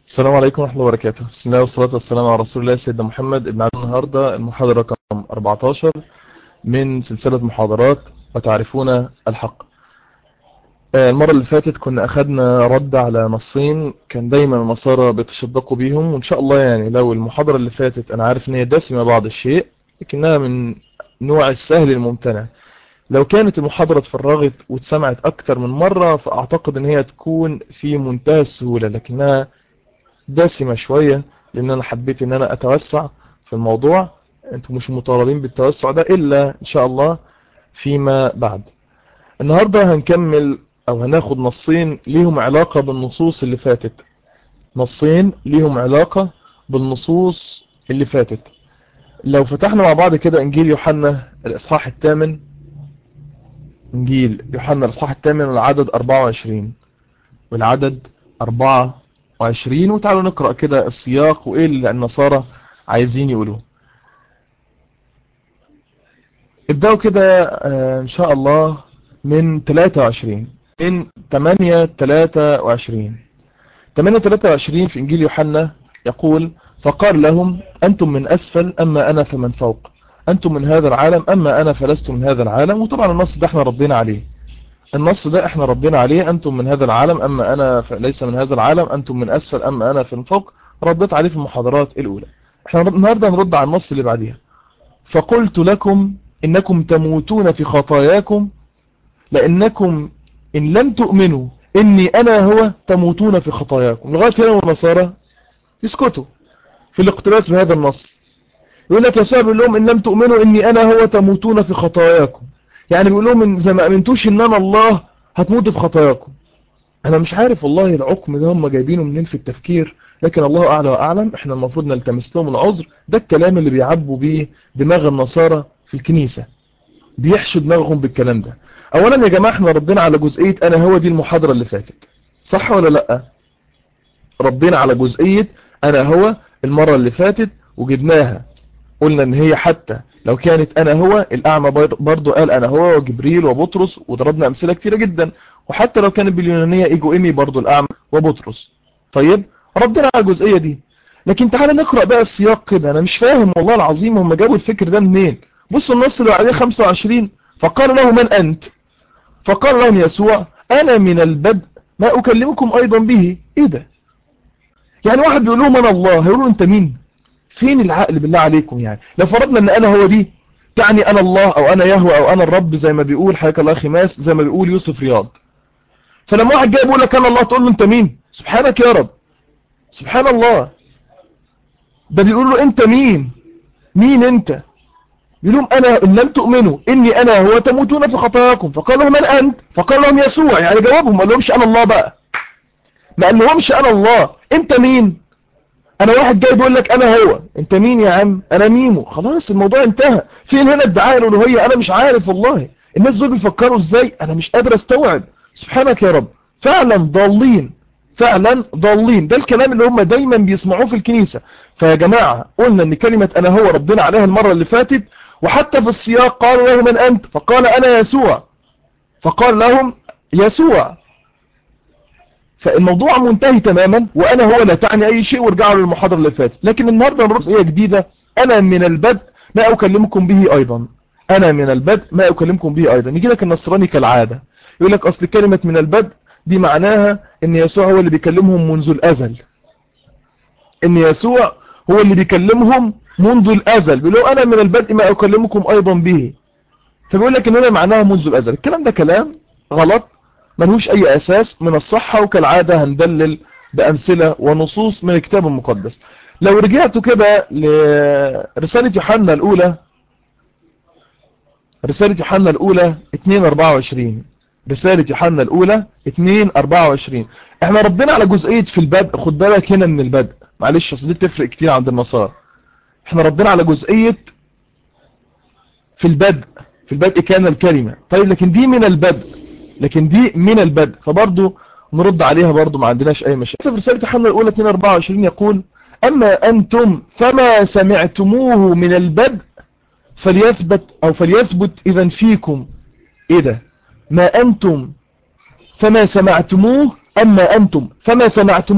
السلام عليكم ورحمة الله وبركاته. بسم الله والصلاة والسلام على رسول الله سيدنا محمد. ابن عبد النهاردة المحاضرة رقم 14 من سلسلة محاضرات وتعرفون الحق. المرة اللي فاتت كنا أخذنا رد على نصين كان دايما النصارى بيتشدقوا بيهم، وإن شاء الله يعني لو المحاضرة اللي فاتت أنا عارف إن هي دسمة بعض الشيء لكنها من نوع السهل الممتنع. لو كانت المحاضرة اتفرغت واتسمعت أكتر من مرة فأعتقد إن هي تكون في منتهى السهولة، لكنها دسمة شوية لأن أنا حبيت إن أنا أتوسع في الموضوع. أنتم مش مطالبين بالتوسع ده إلا إن شاء الله فيما بعد. النهاردة هنكمل أو هناخد نصين ليهم علاقة بالنصوص اللي فاتت. نصين ليهم علاقة بالنصوص اللي فاتت. لو فتحنا مع بعض كده إنجيل يوحنا الإصحاح الثامن، إنجيل يوحنا الإصحاح الثامن والعدد 24 والعدد 24، وتعالوا نقرأ كده السياق وإيه اللي النصارى عايزين يقولوه. ابدأوا كده إن شاء الله من 23، من 8:23. 8:23 في إنجيل يوحنا يقول: فقال لهم: أنتم من أسفل أما أنا فمن فوق، أنتم من هذا العالم أما أنا فلست من هذا العالم. وطبعا النص ده احنا ردينا عليه، أنتم من هذا العالم أما أنا ليس من هذا العالم، أنتم من أسفل أما أنا من فوق، ردت عليه في المحاضرات الأولى. احنا النهاردة هنرد على النص اللي بعديها: فقلت لكم إنكم تموتون في خطاياكم، لأنكم إن لم تؤمنوا إني أنا هو تموتون في خطاياكم. لغاية هنا والنصارى يسكتوا في الاقتباس بهذا النص. يقول لك يسوع بيقول لهم إن لم تؤمنوا إني أنا هو تموتون في خطاياكم، يعني بيقول لهم إن زي ما أمنتوش إن أنا الله هتموتوا في خطاياكم. أنا مش عارف والله العقم ده هم جايبينه منين في التفكير، لكن الله أعلى وأعلم. إحنا المفروض نلتمس لهم العذر. ده الكلام اللي بيعبوا بيه دماغ النصارى في الكنيسة، بيحشوا دماغهم بالكلام ده. أولا يا جماعة احنا ردينا على جزئية أنا هو دي المحاضرة اللي فاتت، صح ولا لأ؟ ردينا على جزئية أنا هو المرة اللي فاتت وجبناها، قلنا ان هي حتى لو كانت انا هو، الاعمى برضو قال انا هو، وجبريل وبطرس، وضربنا امثله كتيره جدا. وحتى لو كانت باليونانيه ايجو ايمي برضو الاعمى وبطرس. طيب ردنا على الجزئيه دي، لكن تعالى نقرا بقى السياق كده. انا مش فاهم والله العظيم هم جابوا الفكر ده منين. بصوا النص اللي عليه 25: فقال له: من انت؟ فقال لهم يسوع: انا من البدء ما اكلمكم ايضا به. ايه ده؟ يعني واحد بيقول لهم انا الله، هيقولوا انت مين؟ فين العقل بالله عليكم؟ يعني لو فرضنا ان انا هو دي تعني انا الله او انا يهوه او انا الرب زي ما بيقول حياك الله خماس، زي ما بيقول يوسف رياض، فلما واحد جاي بيقول لك انا الله تقول له انت مين؟ سبحانك يا رب، سبحان الله. ده بيقول له انت مين؟ مين انت؟ بيقول لهم انا ان لم تؤمنوا اني انا هو تموتون في خطاياكم. فقال لهم من انت؟ فقال لهم يسوع. يعني جوابهم، ما قالهمش انا الله بقى، ما قال لهمش انا الله. انت مين؟ انا واحد جاي بيقول لك انا هو، انت مين يا عم؟ انا ميمو. خلاص الموضوع انتهى. فين هنا ادعاء الالوهيه؟ انا مش عارف والله الناس دول بيفكروا ازاي، انا مش قادر استوعب. سبحانك يا رب، فعلا ضالين، فعلا ضالين. ده الكلام اللي هم دايما بيسمعوه في الكنيسه. فيا جماعه قلنا ان كلمه انا هو ردنا عليها المره اللي فاتت، وحتى في السياق قالوا له من انت؟ فقال انا يسوع. فقال لهم يسوع. فالموضوع منتهي تماما، وانا هو لا تعني اي شيء. وارجعوا للمحاضره اللي فاتت. لكن النهارده نرص ايه جديده: انا من البدء ما اكلمكم به ايضا. انا من البدء ما اكلمكم به ايضا. يجي لك النصراني كالعاده يقول لك اصل كلمه من البدء دي معناها ان يسوع هو اللي بيكلمهم منذ الازل، ان يسوع هو اللي بيكلمهم منذ الازل. بيقول له انا من البدء ما اكلمكم ايضا به، فبيقول لك ان هنا معناها منذ الازل. الكلام ده كلام غلط، ملهوش اي اساس من الصحة. وكالعادة هندلل بامثلة ونصوص من الكتاب المقدس. لو رجعتوا كده لرسالة يوحنا الاولى، رسالة يوحنا الاولى 2:24، رسالة يوحنا الاولى 2:24. احنا ردينا على جزئية في البدء. خد بالك هنا من البدء، معلش اصل دي بتفرق كتير عند النصارى. احنا ردينا على جزئية في البدء، في البدء كان الكلمة. طيب لكن دي من البدء، لكن دي من البدء، فبرضه نرد عليها برضه، ما عندناش اي مشاكل. في رسالة يوحنا الاولى 2:24 يقول: اما انتم فما سمعتموه من البدء فليثبت او فليثبت اذا فيكم. ايه ده؟ ما انتم فما سمعتموه، اما انتم فما سمعتموه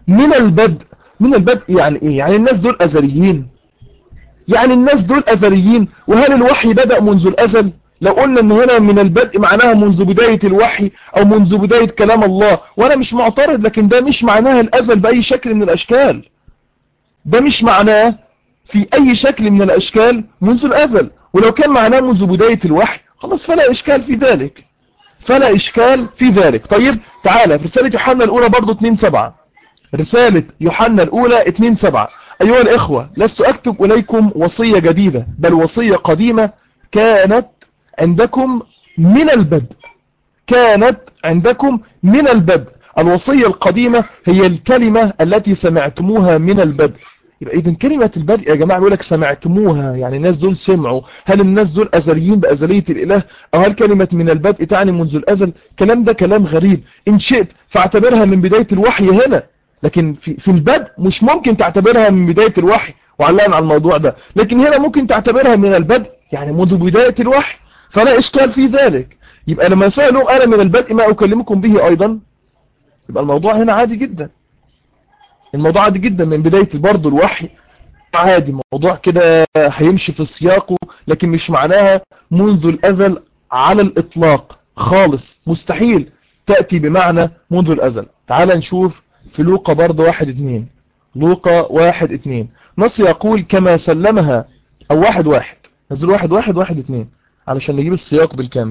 من البدء. من البدء يعني ايه؟ يعني الناس دول ازليين، يعني الناس دول ازليين. وهل الوحي بدأ منذ الازل؟ لو قلنا ان هنا من البدء معناها منذ بداية الوحي او منذ بداية كلام الله، وانا مش معترض، لكن ده مش معناها الازل باي شكل من الاشكال. ده مش معناه في اي شكل من الاشكال منذ الازل. ولو كان معناه منذ بداية الوحي خلاص فلا اشكال في ذلك، فلا اشكال في ذلك. طيب تعالى في رسالة يوحنا الاولى برضو 2:7. رسالة يوحنا الاولى 2:7: ايها الاخوة لست اكتب اليكم وصية جديدة بل وصية قديمة كانت عندكم من البدء. كانت عندكم من البدء. الوصية القديمة هي الكلمة التي سمعتموها من البدء. يبقى إذن كلمة البدء يا جماعة بيقول لك سمعتموها، يعني الناس دول سمعوا. هل الناس دول أزليين بأزلية الإله؟ أو هل كلمة من البدء تعني منذ الأزل؟ كلام ده كلام غريب. إن شئت فاعتبرها من بداية الوحي هنا، لكن في البدء مش ممكن تعتبرها من بداية الوحي وعلقنا على الموضوع ده. لكن هنا ممكن تعتبرها من البدء يعني منذ بداية الوحي، فلا إشكال في ذلك. يبقى لما سألوا أنا من البدء ما أكلمكم به أيضا، يبقى الموضوع هنا عادي جدا. الموضوع عادي جدا من بداية برضه الوحي عادي، موضوع كده هيمشي في سياقه، لكن مش معناها منذ الأزل على الإطلاق خالص. مستحيل تأتي بمعنى منذ الأزل. تعال نشوف في لوقا برضه 1:2. لوقا 1:2 نص يقول كما سلمها، أو 1:1. نزل 1:1 علشان نجيب السياق بالكامل.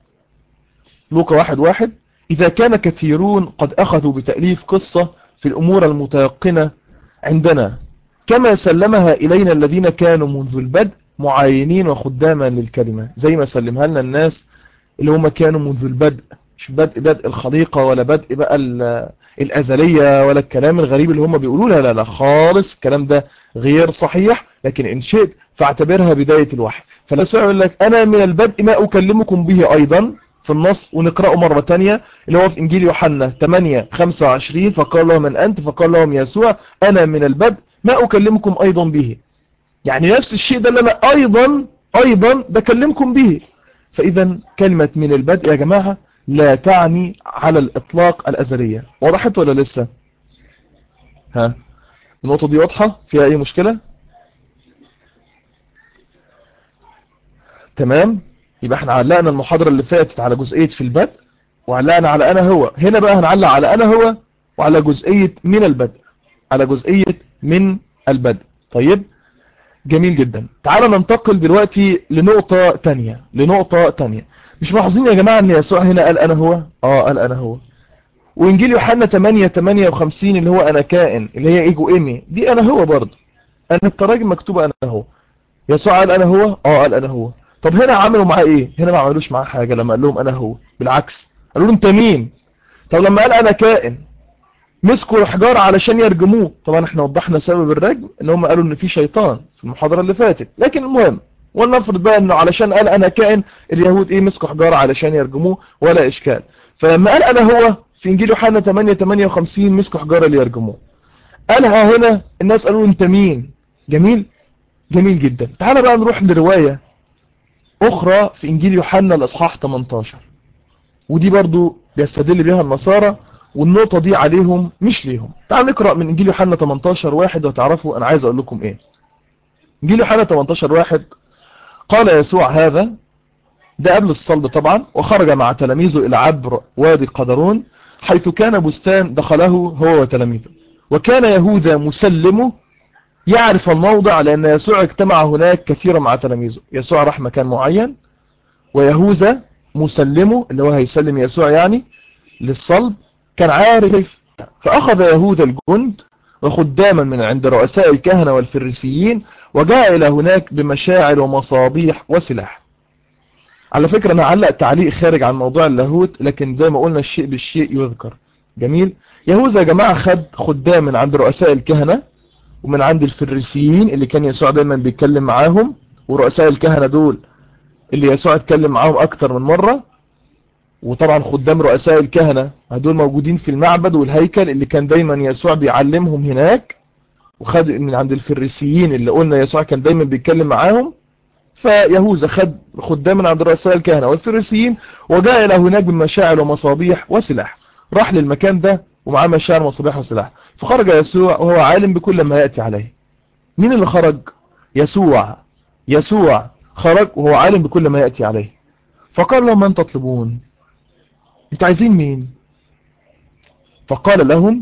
لوقا 1:1: إذا كان كثيرون قد أخذوا بتأليف قصة في الأمور المتيقنة عندنا كما سلمها إلينا الذين كانوا منذ البدء معاينين وخداما للكلمة. زي ما سلمها لنا الناس اللي هم كانوا منذ البدء، مش بدء الخليقة ولا بدء بقى الأزلية ولا الكلام الغريب اللي هم بيقولوا. لا لا لا خالص، الكلام ده غير صحيح. لكن إن شئت فاعتبرها بداية الوحي. فلا يقول لك أنا من البدء ما أكلمكم به أيضا في النص، ونقرأه مرة تانية اللي هو في إنجيل يوحنا 8:25: فقال لهم من أنت؟ فقال لهم يسوع أنا من البدء ما أكلمكم أيضا به. يعني نفس الشيء ده اللي أنا أيضا بكلمكم به. فإذا كلمة من البدء يا جماعة لا تعني على الإطلاق الأزلية. وضحت ولا لسه؟ ها، النقطة دي واضحة؟ فيها أي مشكلة؟ تمام. يبقى احنا علقنا المحاضرة اللي فاتت على جزئية في البدء، وعلقنا على أنا هو. هنا بقى هنعلق على أنا هو وعلى جزئية من البدء، على جزئية من البدء. طيب جميل جدا. تعال ننتقل دلوقتي لنقطة تانية. مش ملاحظين يا جماعة ان يسوع هنا قال أنا هو؟ قال أنا هو. وإنجيل يوحنا 8:58 اللي هو أنا كائن، اللي هي إيجو إيمي، دي أنا هو برضه. أنا التراجم مكتوبة أنا هو. يسوع قال أنا هو؟ قال أنا هو. طب هنا عملوا معاه إيه؟ هنا ما عملوش معاه حاجة لما قال لهم أنا هو، بالعكس قالوا له أنت مين؟ طب لما قال أنا كائن مسكوا الحجار علشان يرجموه. طبعا احنا وضحنا سبب الرجم ان هم قالوا ان في شيطان في المحاضرة اللي فاتت، لكن المهم ولنفرض بقى انه علشان قال انا كائن اليهود مسكوا حجار علشان يرجموه ولا اشكال. فلما قال انا هو في انجيل يوحنا 8:58 مسكوا حجار ليرجموه. قالها هنا الناس قالوا انت مين؟ جميل جدا. تعال بقى نروح لرواية اخرى في انجيل يوحنا الاصحاح 18، ودي برضو بيستدل بها النصارى، والنقطة دي عليهم مش ليهم. تعال نقرأ من إنجيل يوحنا 18:1 وتعرفوا أنا عايز أقول لكم إيه. إنجيل يوحنا 18:1: قال يسوع هذا، ده قبل الصلب طبعا، وخرج مع تلاميذه إلى عبر وادي قدرون حيث كان بستان دخله هو وتلاميذه، وكان يهوذا مسلمه يعرف الموضع لأن يسوع اجتمع هناك كثيرا مع تلاميذه. يسوع راح مكان معين، ويهوذا مسلمه اللي هو هيسلم يسوع يعني للصلب كان عارف. فأخذ يهوذا الجند وخداما من عند رؤساء الكهنة والفريسيين وجاء إلى هناك بمشاعل ومصابيح وسلاح. على فكرة أنا علق تعليق خارج عن موضوع اللاهوت، لكن زي ما قلنا الشيء بالشيء يذكر. جميل. يهوذا يا جماعة خد خدام من عند رؤساء الكهنة ومن عند الفريسيين اللي كان يسوع دايما بيتكلم معاهم، ورؤساء الكهنة دول اللي يسوع اتكلم معاهم أكتر من مرة. وطبعا خدام رؤساء الكهنة هدول موجودين في المعبد والهيكل اللي كان دايما يسوع بيعلمهم هناك. وخد من عند الفريسيين اللي قلنا يسوع كان دايما بيتكلم معاهم. فيهوذا خد خدام من عند رؤساء الكهنة والفريسيين وجاء إلى هناك بمشاعل ومصابيح وسلاح. راح للمكان ده ومعاه مشاعر وصباح وسلاح. فخرج يسوع وهو عالم بكل ما يأتي عليه. مين اللي خرج؟ يسوع خرج وهو عالم بكل ما يأتي عليه. فقال لهم من تطلبون؟ انتوا عايزين مين؟ فقال لهم،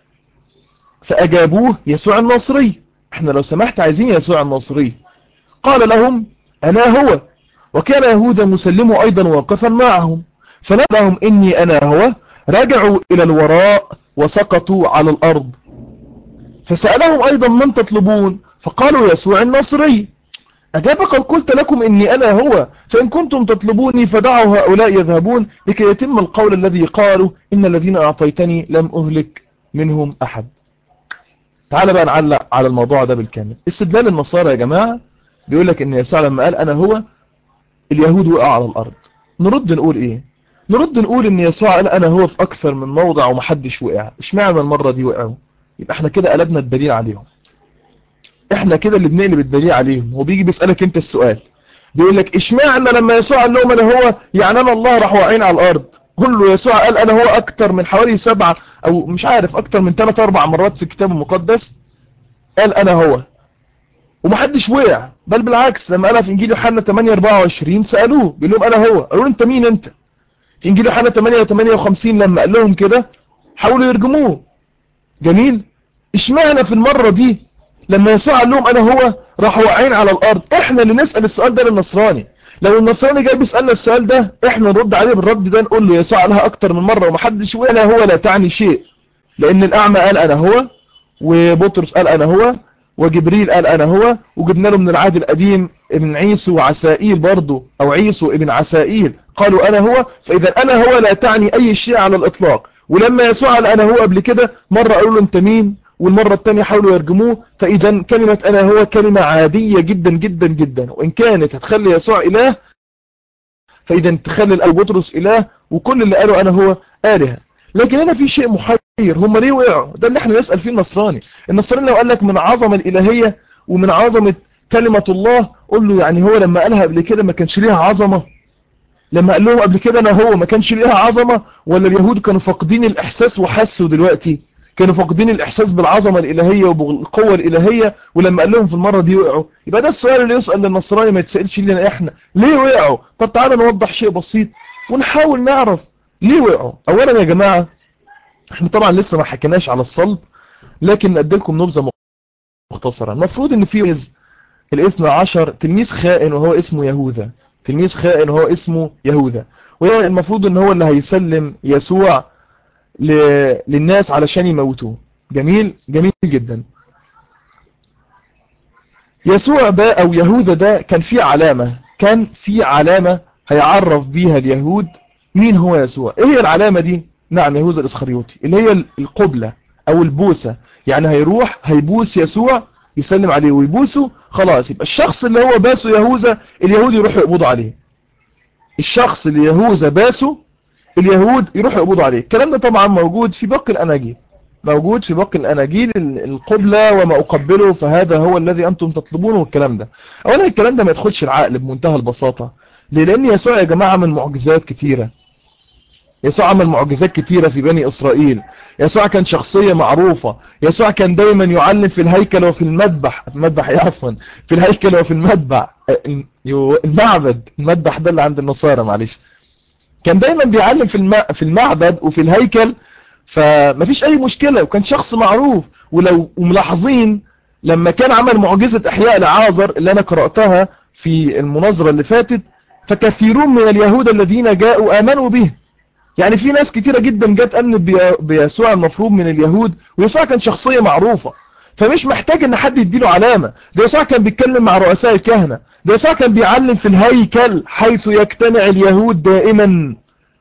فأجابوه يسوع الناصري، احنا لو سمحت عايزين يسوع الناصري. قال لهم أنا هو. وكان يهوذا مسلمه أيضا واقفا معهم. فنادى لهم إني أنا هو. رجعوا إلى الوراء وسقطوا على الأرض. فسألهم أيضا من تطلبون؟ فقالوا يسوع الناصري. أجاب قد قلت لكم إني أنا هو، فإن كنتم تطلبوني فدعوا هؤلاء يذهبون لكي يتم القول الذي قالوا إن الذين أعطيتني لم أهلك منهم أحد. تعال بقى نعلق على الموضوع ده بالكامل. استدلال النصارى يا جماعة بيقول لك إن يسوع لما قال أنا هو اليهود وقع على الأرض. نرد نقول إيه؟ نرد نقول إن يسوع قال أنا هو في أكثر من موضع ومحدش وقع. اشمعنى المرة دي وقعوا؟ يبقى احنا كده قلبنا الدليل عليهم. احنا كده اللي بنقلب الدليل عليهم. هو بيجي بيسألك انت السؤال، بيقول لك اشمعنى لما يسوع قال لهم انا هو يعني انا الله راح واقعين على الارض؟ قل له يسوع قال انا هو اكتر من حوالي 7 او مش عارف اكتر من 3-4 مرات في الكتاب المقدس. قال انا هو ومحدش وقع، بل بالعكس لما قالها في انجيل يوحنا 8:24 سالوه بيقول لهم انا هو، قالوا له انت مين انت؟ في انجيل يوحنا 8:58 لما قال لهم كده حاولوا يرجموه. جميل. اشمعنى في المره دي لما يسوع قال لهم انا هو راحوا واقعين على الارض؟ احنا اللي نسال السؤال ده للنصراني. لو النصراني جاي بيسالنا السؤال ده احنا نرد عليه بالرد ده، نقول له يسوع قالها اكتر من مره ومحدش وقع. انا هو لا تعني شيء، لان الاعمى قال انا هو، وبطرس قال انا هو، وجبريل قال انا هو، وجبنا له من العهد القديم ابن عيسو وعسائيل برضه، او عيسو ابن عسائيل قالوا انا هو. فاذا انا هو لا تعني اي شيء على الاطلاق. ولما يسوع قال انا هو قبل كده مره قالوا له انت مين، والمره الثانيه حاولوا يرجموه. فاذا كلمه انا هو كلمه عاديه جدا جدا جدا، وان كانت هتخلي يسوع اله فاذا تخلي الاب بطرس اله، وكل اللي قالوا انا هو الهه. لكن هنا في شيء محير، هم ليه وقعوا؟ ده اللي احنا نسال فيه النصراني. النصراني لو قال لك من عظمه الالهيه ومن عظمه كلمه الله، قول له يعني هو لما قالها قبل كده ما كانش ليها عظمه؟ لما قال لهم قبل كده انا هو ما كانش ليها عظمه؟ ولا اليهود كانوا فاقدين الاحساس وحسوا دلوقتي؟ كانوا فاقدين الاحساس بالعظمه الالهيه وبالقوه الالهيه ولما قال لهم في المره دي وقعوا؟ يبقى ده السؤال اللي يسال للنصراني، ما يتسالش لنا احنا ليه وقعوا. طب تعالى نوضح شيء بسيط ونحاول نعرف ليه وقعوا. اولا يا جماعه احنا طبعا لسه ما حكيناش على الصلب، لكن ندي لكم نبذه مختصره. المفروض ان في الاثنى عشر تلميذ خائن وهو اسمه يهوذا، تلميذ خائن وهو اسمه يهوذا، والمفروض ان هو اللي هيسلم يسوع للناس علشان يموتوه. جميل جميل جدا. يسوع ده او يهوذا ده كان في علامة هيعرف بيها اليهود مين هو يسوع. ايه هي العلامة دي؟ نعم، يهوذا الاسخريوطي، اللي هي القبلة او البوسة. يعني هيروح هيبوس يسوع، يسلم عليه ويبوسه، خلاص يبقى الشخص اللي هو باسه يهوذا اليهود يروحوا يقبضوا عليه. الشخص اللي يهوذا باسه اليهود يروحوا يقبضوا عليه. الكلام ده طبعا موجود في باقي الاناجيل، القبلة وما أقبله فهذا هو الذي أنتم تطلبونه والكلام ده. أولا الكلام ده ما يدخلش العقل بمنتهى البساطة. ليه؟ لأن يسوع يا جماعة عمل معجزات كتيرة. يسوع عمل معجزات كتيرة في بني إسرائيل. يسوع كان شخصية معروفة. يسوع كان دايما يعلم في الهيكل وفي المذبح، في الهيكل وفي المذبح ده اللي عند النصارى، معلش. كان دايما بيعلم في المعبد وفي الهيكل، فمفيش اي مشكلة، وكان شخص معروف. ولو ملاحظين لما كان عمل معجزة احياء لعازر اللي انا قرأتها في المناظرة اللي فاتت، فكثيرون من اليهود الذين جاءوا آمنوا به. يعني في ناس كتيرة جدا جت آمنت بيسوع المفروض من اليهود، ويسوع كان شخصية معروفة، فمش محتاج ان حد يديله علامة. ده يسوع كان بيتكلم مع رؤساء الكهنة، ده يسوع كان بيعلم في الهيكل حيث يجتمع اليهود دائما،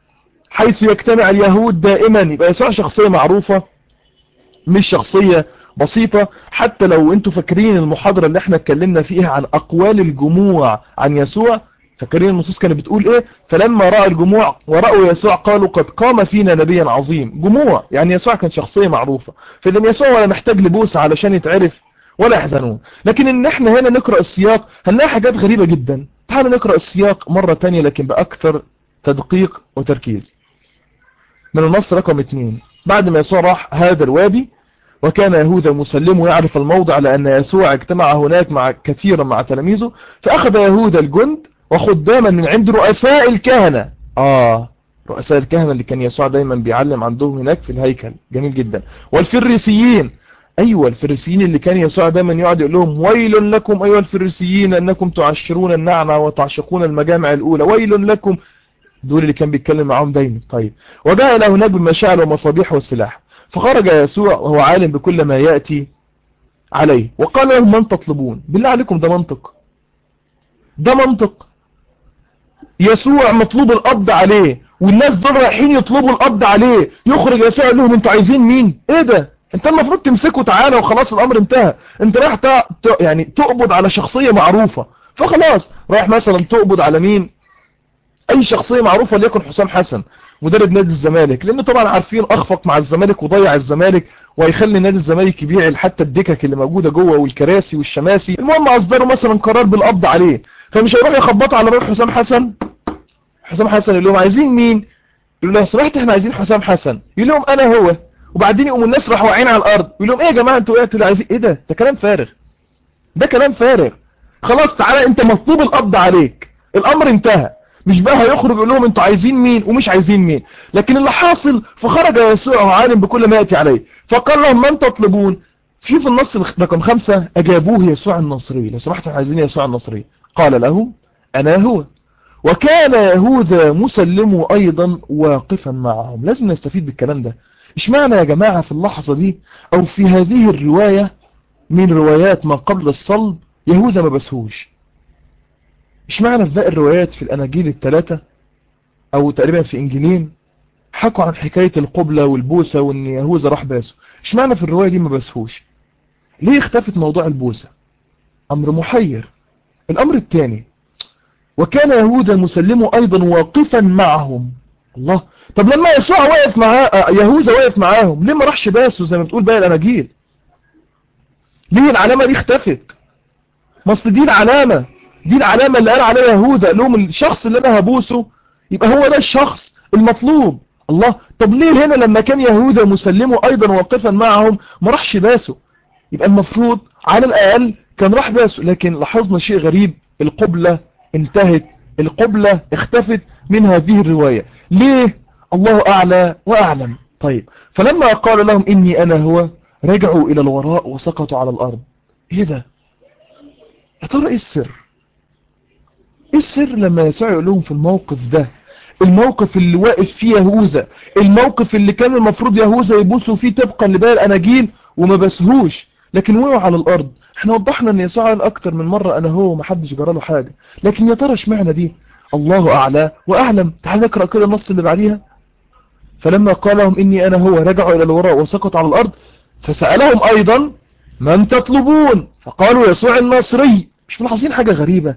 يبقى يسوع شخصية معروفة مش شخصية بسيطة. حتى لو انتوا فاكرين المحاضرة اللي احنا اتكلمنا فيها عن اقوال الجموع عن يسوع، فاكرين النصوص كانت بتقول ايه؟ فلما رأى الجموع ورأوا يسوع قالوا قد قام فينا نبيا عظيم. جموع يعني يسوع كان شخصية معروفة، فإذن يسوع ولا محتاج لبوسة علشان يتعرف ولا يحزنون. لكن ان احنا هنا نقرأ السياق هنلاقي حاجات غريبة جدا. تعالوا نقرأ السياق مرة تانية لكن بأكثر تدقيق وتركيز. من النص رقم 2. بعد ما يسوع راح هذا الوادي وكان يهوذا مسلم يعرف الموضع لأن يسوع اجتمع هناك كثيرا مع تلاميذه، فأخذ يهوذا الجند وخداما من عند رؤساء الكهنة. رؤساء الكهنة اللي كان يسوع دايما بيعلم عندهم هناك في الهيكل، جميل جدا. والفريسيين، أيوة الفريسيين اللي كان يسوع دايما يقعد يقول لهم ويل لكم أيها الفريسيين أنكم تعشرون النعنع وتعشقون المجامع الأولى، ويل لكم. دول اللي كان بيتكلم معهم دايما. طيب، وجاء إلى هناك بمشاعل ومصابيح والسلاح، فخرج يسوع وهو عالم بكل ما يأتي عليه وقال لهم من تطلبون؟ بالله عليكم ده منطق؟ ده منطق؟ يسوع مطلوب القبض عليه والناس دول رايحين يطلبوا القبض عليه، يخرج يسوع يقول لهم انتوا عايزين مين؟ ايه ده؟ انت المفروض تمسكوا تعالى وخلاص الامر انتهى. انت رايح يعني تقبض على شخصية معروفة، فخلاص رايح مثلا تقبض على مين؟ اي شخصية معروفة، ليكن حسام حسن مدرب نادي الزمالك، لان طبعا عارفين اخفق مع الزمالك وضيع الزمالك وهيخلي نادي الزمالك يبيع حتى الدكك اللي موجودة جوه والكراسي والشماسي. المهم اصدروا مثلا قرار بالقبض عليه، فمش هيروحوا يخبطوا على باب حسام حسن. حسام حسن يقول لهم عايزين مين؟ يقول له سمحت احنا عايزين حسام حسن. يقول لهم انا هو. وبعدين يقوموا الناس راحوا واقعين على الارض، يقول لهم ايه يا جماعه انتوا وقعتوا عايزين ايه؟ ده كلام فارغ، ده كلام فارغ. خلاص تعالى انت مطلوب القبض عليك، الامر انتهى. مش بقى هيخرج يقول لهم انتوا عايزين مين ومش عايزين مين. لكن اللي حاصل فخرج يسوع وعالم بكل ما ياتي عليه فقال لهم من تطلبون؟ شوف النص رقم 5، اجابوه يسوع الناصري، لو سمحت احنا عايزين يسوع الناصري. قال لهم انا هو. وكان يهوذا مسلم ايضا واقفا معهم. لازم نستفيد بالكلام ده. اشمعنى يا جماعه في اللحظه دي او في هذه الروايه من روايات ما قبل الصلب يهوذا ما بسهوش؟ اشمعنى في باقي الروايات في الاناجيل ال3 او تقريبا في انجيلين حكوا عن حكايه القبله والبوسه وان يهوذا راح باسه؟ اشمعنى في الروايه دي ما بسهوش؟ ليه اختفت موضوع البوسه؟ امر محير. الامر الثاني، وكان يهوذا مسلم ايضا واقفا معهم. الله، طب لما يسوع واقف معاه يهوذا واقف معاهم، ليه ما راحش باسه زي ما بتقول باقي الاناجيل؟ ليه العلامه دي اختفت؟ ما اصل دي العلامه، دي العلامه اللي قال عليها يهوذا، قال لهم الشخص اللي انا هبوسه يبقى هو ده الشخص المطلوب. الله، طب ليه هنا لما كان يهوذا مسلمه ايضا واقفا معهم ما راحش باسه؟ يبقى المفروض على الاقل كان راح باسه. لكن لاحظنا شيء غريب، القبلة انتهت، القبلة اختفت من هذه الرواية. ليه؟ الله اعلى واعلم. طيب، فلما قال لهم اني انا هو رجعوا الى الوراء وسقطوا على الارض. ايه ده؟ يا ترى ايه السر؟ ايه السر لما يسوع يقول لهم في الموقف ده، الموقف اللي واقف فيه يهوذا، الموقف اللي كان المفروض يهوذا يبوسوا فيه طبقا لباقي الاناجيل وما بسهوش، لكن وقعوا على الارض؟ احنا وضحنا ان يسوع قال اكتر من مرة انا هو ومحدش جرى له حاجة، لكن يا ترى اشمعنى دي؟ الله اعلى واعلم. تعال نقرأ كده النص اللي بعديها. فلما قال لهم اني انا هو رجعوا الى الوراء وسقطوا على الارض، فسألهم ايضا من تطلبون؟ فقالوا يسوع الناصري. مش ملاحظين حاجة غريبة؟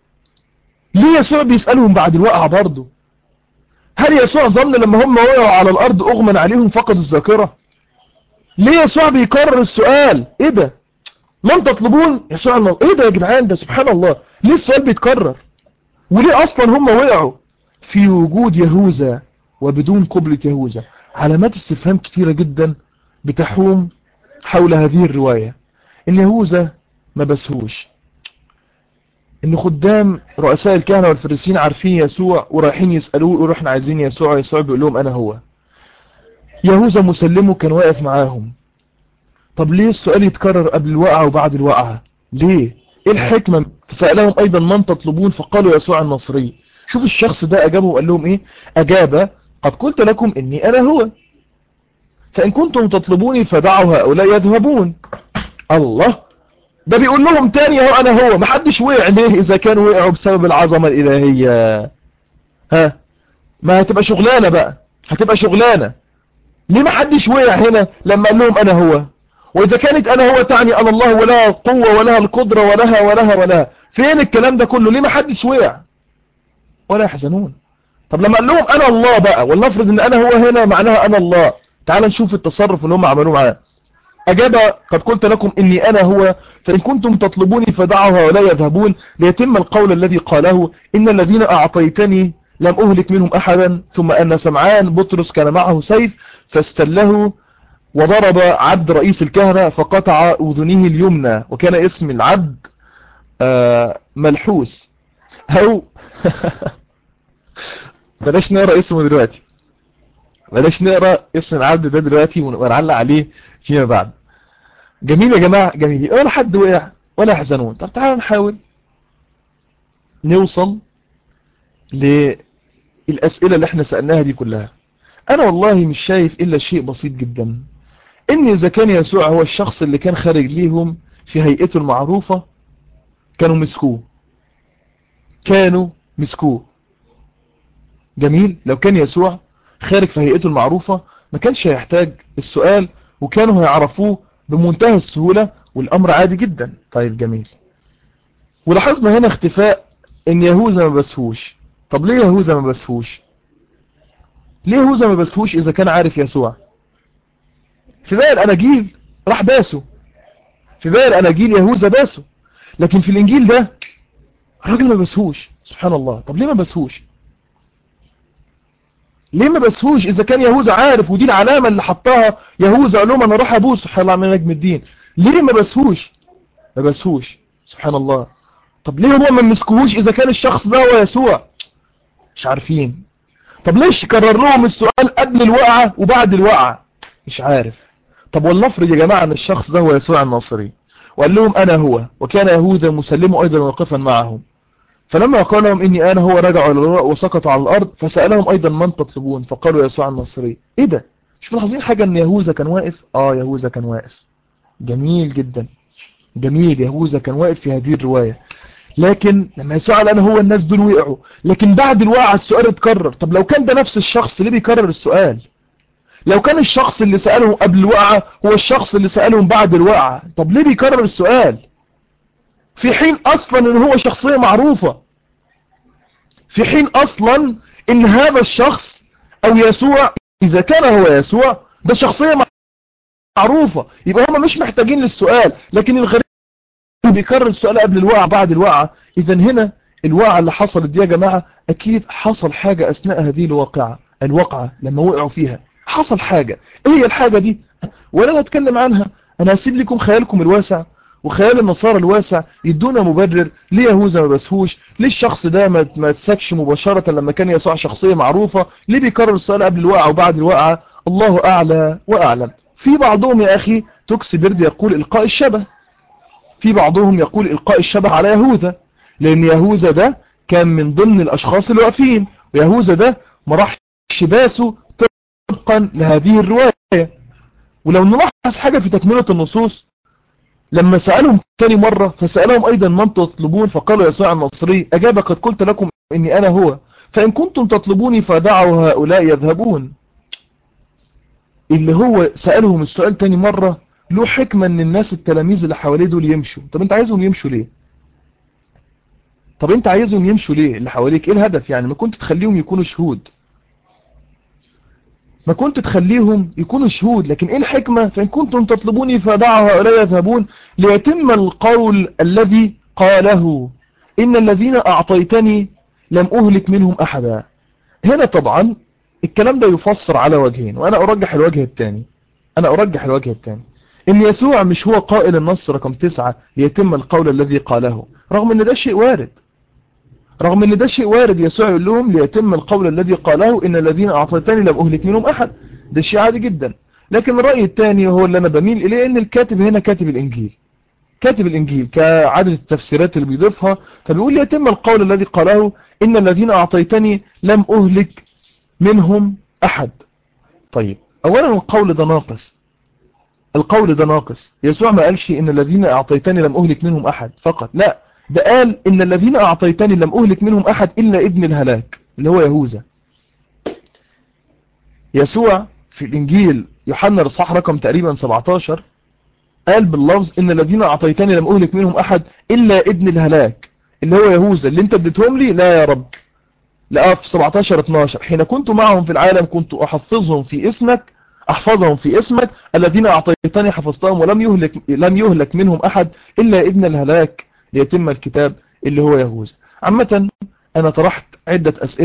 ليه يسوع بيسألهم بعد الوقعة برضه؟ هل يسوع ظن لما هم وقعوا على الارض اغمى عليهم فقدوا الذاكرة؟ ليه يسوع بيكرر السؤال؟ ايه ده؟ من تطلبون؟ يسوع الله، ايه ده يا جدعان؟ ده سبحان الله، ليه السؤال بيتكرر؟ وليه اصلا هم وقعوا في وجود يهوذا وبدون قبلة يهوذا؟ علامات استفهام كتيرة جدا بتحوم حول هذه الرواية. ان يهوذا ما بسهوش، ان خدام رؤساء الكهنة والفريسيين عارفين يسوع ورايحين يسألوه يقولوا احنا عايزين يسوع، يسوع بيقول لهم انا هو. يهوذا مسلمه كان واقف معاهم. طب ليه السؤال يتكرر قبل الوقعة وبعد الوقعة؟ ليه؟ ايه الحكمة؟ فسألهم ايضا من تطلبون؟ فقالوا يسوع الناصري. شوف الشخص ده اجابه وقال لهم ايه؟ اجاب قد قلت لكم اني انا هو، فان كنتم تطلبوني فدعوا هؤلاء يذهبون. الله، ده بيقول لهم تاني اهو انا هو. محدش وقع ليه اذا كانوا وقعوا بسبب العظمة الالهية؟ ها، ما هتبقى شغلانة بقى، هتبقى شغلانة. ليه محدش وقع هنا لما قال لهم انا هو؟ واذا كانت انا هو تعني انا الله ولها القوة ولها القدرة ولها فين الكلام ده كله؟ ليه محدش وقع ولا يحزنون؟ طب لما قال لهم انا الله بقى، ولنفرض ان انا هو هنا معناها انا الله، تعال نشوف التصرف اللي هم عملوه معاه. أجاب قد قلت لكم إني أنا هو، فإن كنتم تطلبوني فدعوا هؤلاء يذهبون ليتم القول الذي قاله إن الذين أعطيتني لم أهلك منهم أحدا، ثم أن سمعان بطرس كان معه سيف فاستله وضرب عبد رئيس الكهنة فقطع أذنه اليمنى، وكان اسم العبد ملحوس. أو بلاش نقرأ اسمه دلوقتي، بلاش نقرأ اسم العبد ده دلوقتي ونعلق عليه فيما بعد. جميل يا جماعة، جميل. ولا حد وقع ولا يحزنون. طب تعالوا نحاول نوصل للأسئلة اللي احنا سألناها دي كلها. أنا والله مش شايف إلا شيء بسيط جدا، إن إذا كان يسوع هو الشخص اللي كان خارج ليهم في هيئته المعروفة كانوا مسكوه. جميل. لو كان يسوع خارج في هيئته المعروفة ما كانش هيحتاج السؤال، وكانوا هيعرفوه بمنتهى السهولة والأمر عادي جدا. طيب جميل. ولاحظنا هنا اختفاء إن يهوذا ما بسهوش. طب ليه يهوذا ما بسهوش؟ ليه يهوذا ما بسهوش إذا كان عارف يسوع؟ في باقي الأناجيل راح باسه، في باقي الأناجيل يهوذا باسه، لكن في الإنجيل ده الراجل ما بسهوش. سبحان الله. طب ليه ما بسهوش؟ ليه ما بسهوش إذا كان يهوذا عارف، ودي العلامة اللي حطها يهوذا قال لهم أنا راح أبوس. سبحان الله من نجم الدين. ليه ما بسهوش؟ ما بسهوش. سبحان الله. طب ليه هو ما مسكوهوش إذا كان الشخص ده هو يسوع؟ مش عارفين. طب ليش كرر لهم السؤال قبل الوقعة وبعد الوقعة؟ مش عارف. طب ولنفرض يا جماعة أن الشخص ده هو يسوع الناصري وقال لهم أنا هو، وكان يهوذا مسلمه أيضا واقفا معهم، فلما قال لهم إني أنا هو رجعوا إلى الوراء وسقطوا على الأرض، فسألهم أيضا من تطلبون؟ فقالوا يسوع الناصري. إيه ده؟ مش ملاحظين حاجة أن يهوذا كان واقف؟ يهوذا كان واقف. جميل جدا، جميل. يهوذا كان واقف في هذه الرواية. لكن لما يسوع قال أنا هو الناس دول وقعوا، لكن بعد الوقعة السؤال اتكرر. طب لو كان ده نفس الشخص ليه بيكرر السؤال؟ لو كان الشخص اللي سألهم قبل الوقعة هو الشخص اللي سألهم بعد الوقعة، طب ليه بيكرر السؤال؟ في حين أصلا إن هو شخصية معروفة، في حين أصلا إن هذا الشخص أو يسوع إذا كان هو يسوع ده شخصية معروفة، يبقى هم مش محتاجين للسؤال. لكن الغريب بيكرر السؤال قبل الوقعة بعد الوقعة. إذا هنا الوقعة اللي حصلت دي يا جماعة أكيد حصل حاجة أثناء هذه الوقعة لما وقعوا فيها حصل حاجة. إيه هي الحاجة دي؟ ولا أتكلم عنها، أنا هسيب لكم خيالكم الواسع وخيال النصارى الواسع يدونا مبرر ليه يهوذا ما بسهوش، ليه الشخص ده ما تسكش مباشرة لما كان يسوع شخصية معروفة، ليه بيكرر السؤال قبل الوقعة وبعد الوقعة. الله أعلى وأعلم. في بعضهم يا أخي توكسي بيرد يقول إلقاء الشبه، في بعضهم يقول إلقاء الشبه على يهوذا، لأن يهوذا ده كان من ضمن الأشخاص اللي واقفين، ويهوذا ده ما راحش باسه طبقا لهذه الرواية. ولو نلاحظ حاجة في تكملة النصوص، لما سألهم تاني مرة فسألهم أيضا من تطلبون؟ فقالوا يسوع الناصري. أجاب قد قلت لكم إني أنا هو، فإن كنتم تطلبوني فدعوا هؤلاء يذهبون. اللي هو سألهم السؤال تاني مرة له حكمة ان الناس التلاميذ اللي حواليه دول يمشوا. طب انت عايزهم يمشوا ليه؟ طب انت عايزهم يمشوا ليه اللي حواليك؟ ايه الهدف يعني؟ ما كنت تخليهم يكونوا شهود، ما كنت تخليهم يكونوا شهود. لكن ايه الحكمة؟ فإن كنتم تطلبوني فدعوا هؤلاء يذهبون ليتم القول الذي قاله إن الذين أعطيتني لم أهلك منهم أحدا. هنا طبعا الكلام ده يفسر على وجهين، وأنا أرجح الوجه الثاني. إن يسوع مش هو قائل النص رقم 9 ليتم القول الذي قاله، رغم إن ده شيء وارد، يسوع يقول لهم ليتم القول الذي قاله إن الذين أعطيتني لم أهلك منهم أحد. ده شيء عادي جدا. لكن الرأي الثاني هو اللي أنا بميل إليه، إن الكاتب هنا كاتب الإنجيل كعدد التفسيرات اللي بيضيفها، فبيقول ليتم القول الذي قاله إن الذين أعطيتني لم أهلك منهم أحد. طيب أولا القول ده ناقص. يسوع ما قالش إن الذين أعطيتني لم أهلك منهم أحد فقط، لا، ده قال إن الذين أعطيتني لم أهلك منهم أحد إلا ابن الهلاك اللي هو يهوذا. يسوع في الإنجيل يوحنا الإصحاح رقم تقريبا 17 قال باللفظ إن الذين أعطيتني لم أهلك منهم أحد إلا ابن الهلاك اللي هو يهوذا اللي أنت اديتهم لي. لا يا رب، لا، في 17:12 حين كنت معهم في العالم كنت أحفظهم في اسمك الذين أعطيتني حفظتهم لم يهلك منهم أحد إلا ابن الهلاك ليتم الكتاب اللي هو يهوذا. عامة أنا طرحت عدة أسئلة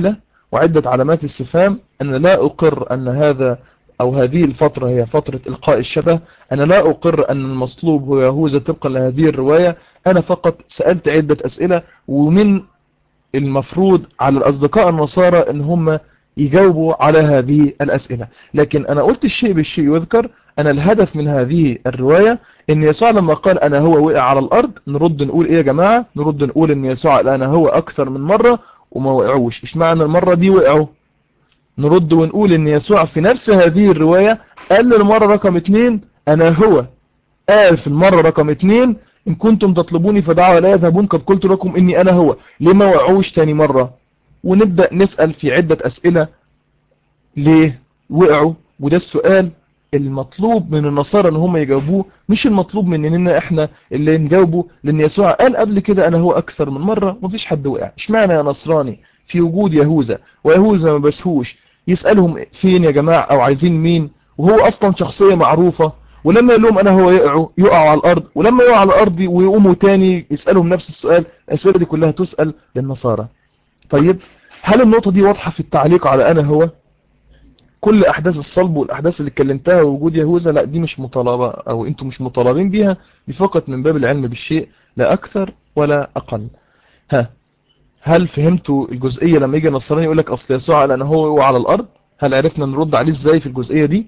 وعدة علامات استفهام. أنا لا أقر أن هذا أو هذه الفترة هي فترة إلقاء الشبه. أنا لا أقر أن المصلوب هو يهوذا طبقا لهذه الرواية. أنا فقط سألت عدة أسئلة، ومن المفروض على الأصدقاء النصارى أن هم يجاوبوا على هذه الأسئلة. لكن أنا قلت الشيء بالشيء يذكر. أنا الهدف من هذه الرواية أن يسوع لما قال أنا هو وقع على الأرض، نرد نقول إيه يا جماعة؟ نرد نقول أن يسوع قال أنا هو أكثر من مرة وما وقعوش. إيش معنى المرة دي وقعوا؟ نرد ونقول أن يسوع في نفس هذه الرواية قال المرة رقم 2 أنا هو. قال في المرة رقم 2 إن كنتم تطلبوني فدعوا لا يذهبون قد قلت لكم إني أنا هو. ليه ما وقعوش تاني مرة؟ ونبدأ نسأل في عدة أسئلة ليه وقعوا. وده السؤال المطلوب من النصارى ان هم يجاوبوه، مش المطلوب مننا احنا اللي نجاوبه. لان يسوع قال قبل كده انا هو اكثر من مرة ومفيش حد وقع. اشمعنى يا نصراني في وجود يهوذا ويهوذا ما بسهوش يسألهم فين يا جماعة او عايزين مين، وهو اصلا شخصية معروفة؟ ولما يقول لهم انا هو يقعوا على الارض، ولما يقعوا على الارض ويقوموا تاني يسألهم نفس السؤال. الاسئلة دي كلها تسأل للنصارى. طيب هل النقطة دي واضحة في التعليق على انا هو؟ كل احداث الصلب والاحداث اللي اتكلمتها ووجود يهوذا لا دي مش مطالبة او انتم مش مطالبين بيها، دي فقط من باب العلم بالشيء لا اكثر ولا اقل. هل فهمتوا الجزئية لما يجي نصراني يقول لك اصل يسوع قال انا هو على الارض؟ هل عرفنا نرد عليه ازاي في الجزئية دي؟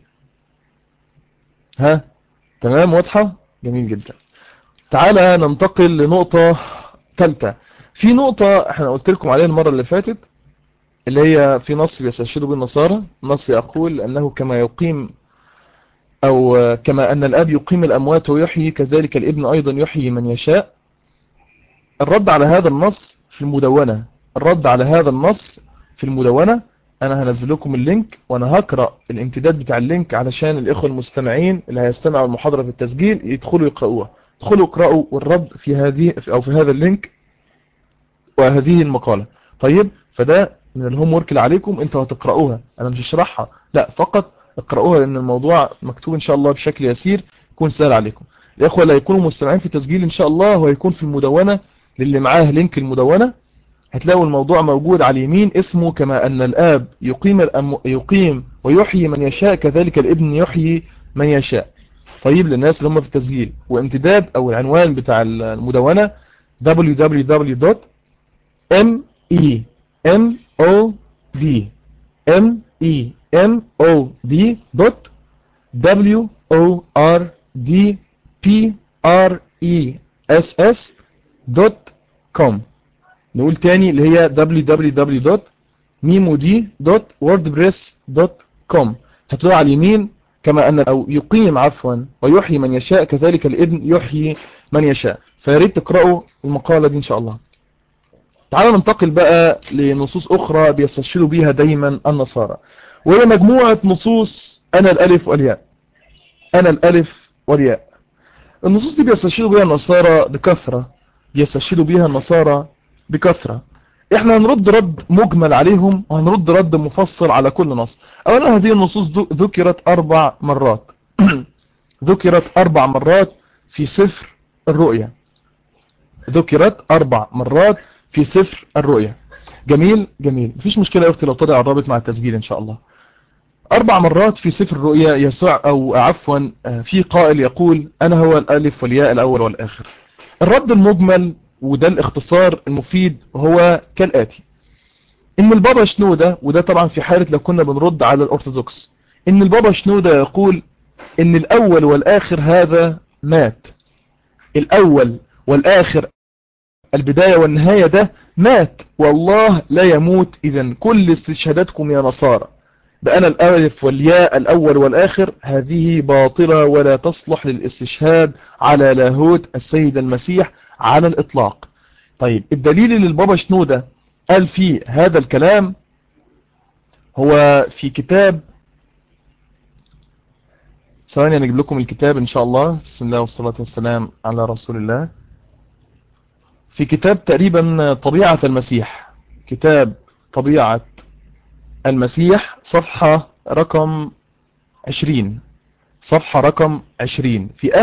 تمام واضحة؟ جميل جدا. تعالى ننتقل لنقطة ثالثة. في نقطة احنا قلت لكم عليها المرة اللي فاتت، اللي هي في نص بيستشهدوا بالنصارى. نص يقول أنه كما يقيم أو كما أن الأب يقيم الأموات ويحيي كذلك الابن أيضا يحيي من يشاء. الرد على هذا النص في المدونة. الرد على هذا النص في المدونة. أنا هنزل لكم اللينك وأنا هقرأ الامتداد بتاع اللينك علشان الإخوة المستمعين اللي هيستمعوا المحاضرة في التسجيل يدخلوا يقرأوها. ادخلوا اقرأوا والرد في هذه أو في هذا اللينك وهذه المقالة. طيب فده من الهوم ورك اللي عليكم، انتوا هتقرأوها، انا مش هشرحها لا فقط اقرأوها لان الموضوع مكتوب ان شاء الله بشكل يسير يكون سهل عليكم. الاخوة اللي هيكونوا مستمعين في تسجيل ان شاء الله وهيكون في المدونة، للي معاه لينك المدونة هتلاقوا الموضوع موجود على اليمين اسمه كما ان الاب يقيم ويحيي من يشاء كذلك الابن يحيي من يشاء. طيب للناس اللي هم في التسجيل، وامتداد او العنوان بتاع المدونة www.memod www.memodpress.com. نقول تاني اللي هي www.memod.wordpress.com. هتلاقوا على اليمين كما أن أو يقيم ويحيي من يشاء كذلك الابن يحيي من يشاء. فياريت تقرأوا المقالة دي إن شاء الله. تعالوا ننتقل بقى لنصوص أخرى بيستشهدوا بيها دايما النصارى، وهي مجموعة نصوص أنا الألف والياء. أنا الألف والياء. النصوص دي بيستشهدوا بيها النصارى بكثرة. احنا هنرد رد مجمل عليهم وهنرد رد مفصل على كل نص. اولا هذه النصوص ذكرت 4 مرات ذكرت 4 مرات في سفر الرؤيا. جميل مفيش مشكلة يا اختي لو تضع الرابط مع التسجيل ان شاء الله. 4 مرات في سفر الرؤيا يسوع او عفوا في قائل يقول انا هو الالف والياء الاول والاخر. الرد المجمل وده الاختصار المفيد هو كالآتي: ان البابا شنودة، وده طبعا في حالة لو كنا بنرد على الأرثوذكس، ان البابا شنودة يقول ان الأول والآخر هذا مات. الأول والآخر البداية والنهاية ده مات، والله لا يموت. إذن كل استشهاداتكم يا نصارى بأن الألف والياء الأول والآخر هذه باطلة ولا تصلح للاستشهاد على لاهوت السيد المسيح على الإطلاق. طيب الدليل اللي البابا شنودة قال فيه هذا الكلام هو في كتاب، ثواني نجيب لكم الكتاب إن شاء الله. بسم الله والصلاة والسلام على رسول الله. في كتاب تقريبا طبيعة المسيح، كتاب طبيعة المسيح صفحة رقم 20. في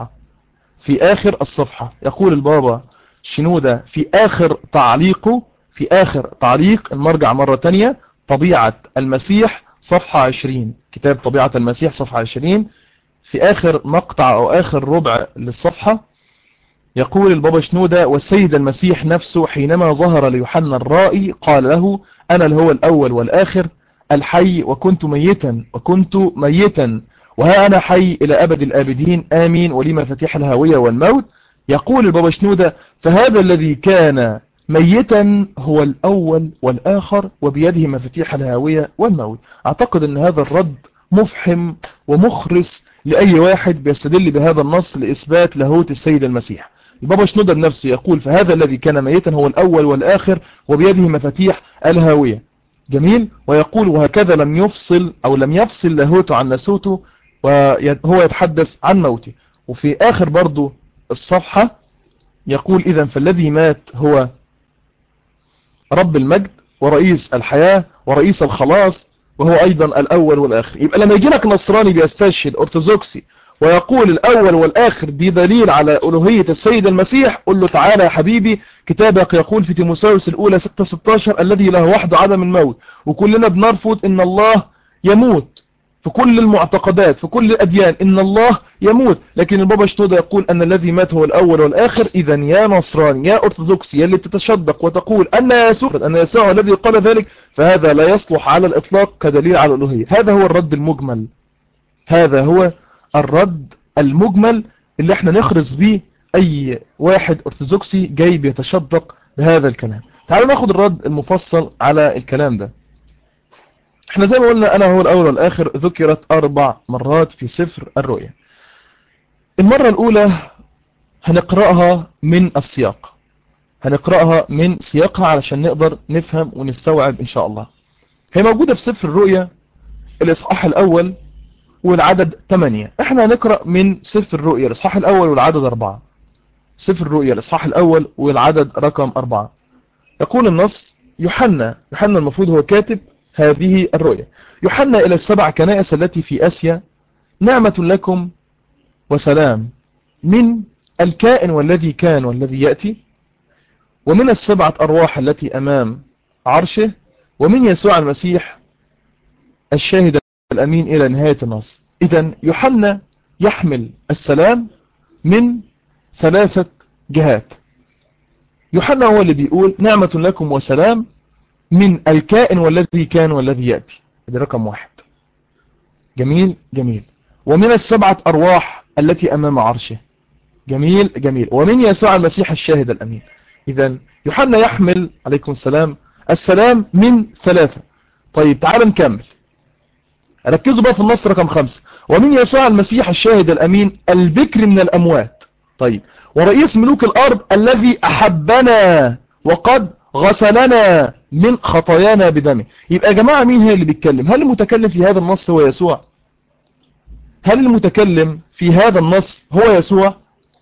آخر الصفحة يقول البابا شنودة في آخر تعليقه في آخر تعليق، المرجع مرة تانية، طبيعة المسيح صفحة 20، كتاب طبيعة المسيح صفحة 20، في آخر مقطع أو آخر ربع للصفحة يقول البابا شنودة: والسيد المسيح نفسه حينما ظهر ليوحنا الرائي قال له: أنا اللي هو الأول والآخر الحي، وكنت ميتا وها أنا حي إلى أبد الآبدين آمين، ولي مفاتيح الهاوية والموت. يقول البابا شنودة: فهذا الذي كان ميتا هو الأول والآخر وبيده مفاتيح الهاوية والموت. أعتقد أن هذا الرد مفحم ومخرس لأي واحد بيستدل بهذا النص لإثبات لاهوت السيد المسيح. البابا شنودة بنفسه يقول: فهذا الذي كان ميتا هو الأول والآخر وبيده مفاتيح الهاوية. جميل. ويقول: وهكذا لم يفصل لاهوته عن ناسوته، وهو يتحدث عن موته. وفي آخر برضو الصفحة يقول: إذن فالذي مات هو رب المجد ورئيس الحياة ورئيس الخلاص، وهو أيضا الأول والآخر. يبقى لما يجي لك نصراني بيستشهد أرثوذكسي ويقول الأول والآخر دي دليل على ألوهية السيد المسيح، قل له: تعالى يا حبيبي، كتابك يقول في تيموثاوس الأولى 6:16 الذي له وحده عدم الموت. وكلنا بنرفض إن الله يموت في كل المعتقدات في كل الأديان، إن الله يموت. لكن البابا شنودة يقول أن الذي مات هو الأول والآخر. إذن يا نصراني يا أرثوذكسي يا اللي تتشدق وتقول أن يسوع الذي قال ذلك، فهذا لا يصلح على الإطلاق كدليل على الألوهية. هذا هو الرد المجمل، هذا هو الرد المجمل اللي احنا نخرس به أي واحد أرثوذكسي جاي بيتشدق بهذا الكلام. تعالوا ناخد الرد المفصل على الكلام ده. احنا زي ما قلنا أنا هو الأول والآخر ذكرت 4 مرات في سفر الرؤيا. المرة الأولى هنقرأها من السياق، هنقرأها من سياقها علشان نقدر نفهم ونستوعب إن شاء الله. هي موجودة في سفر الرؤيا الإصحاح الأول والعدد 8. احنا هنقرأ من سفر الرؤيا الإصحاح الأول والعدد 4. سفر الرؤيا الإصحاح الأول والعدد رقم 4. يقول النص: يوحنا المفروض هو كاتب هذه الرؤيا. يوحنا إلى 7 كنائس التي في آسيا، نعمة لكم وسلام من الكائن والذي كان والذي يأتي، ومن 7 أرواح التي أمام عرشه، ومن يسوع المسيح الشاهد الأمين إلى نهاية النص. إذن يوحنا يحمل السلام من 3 جهات. يوحنا هو اللي بيقول نعمة لكم وسلام من الكائن والذي كان والذي يأتي، ده رقم 1. جميل جميل. ومن 7 أرواح التي أمام عرشه، جميل جميل. ومن يسوع المسيح الشاهد الأمين. إذن يوحنا يحمل عليكم السلام من 3. طيب تعالوا نكمل، ركزوا بقى في النص رقم 5. ومن يسوع المسيح الشاهد الأمين البكر من الأموات. طيب، ورئيس ملوك الأرض الذي أحبنا وقد غسلنا من خطايانا بدمه. يبقى يا جماعة مين هي اللي بيتكلم؟ هل المتكلم في هذا النص هو يسوع؟ هل المتكلم في هذا النص هو يسوع؟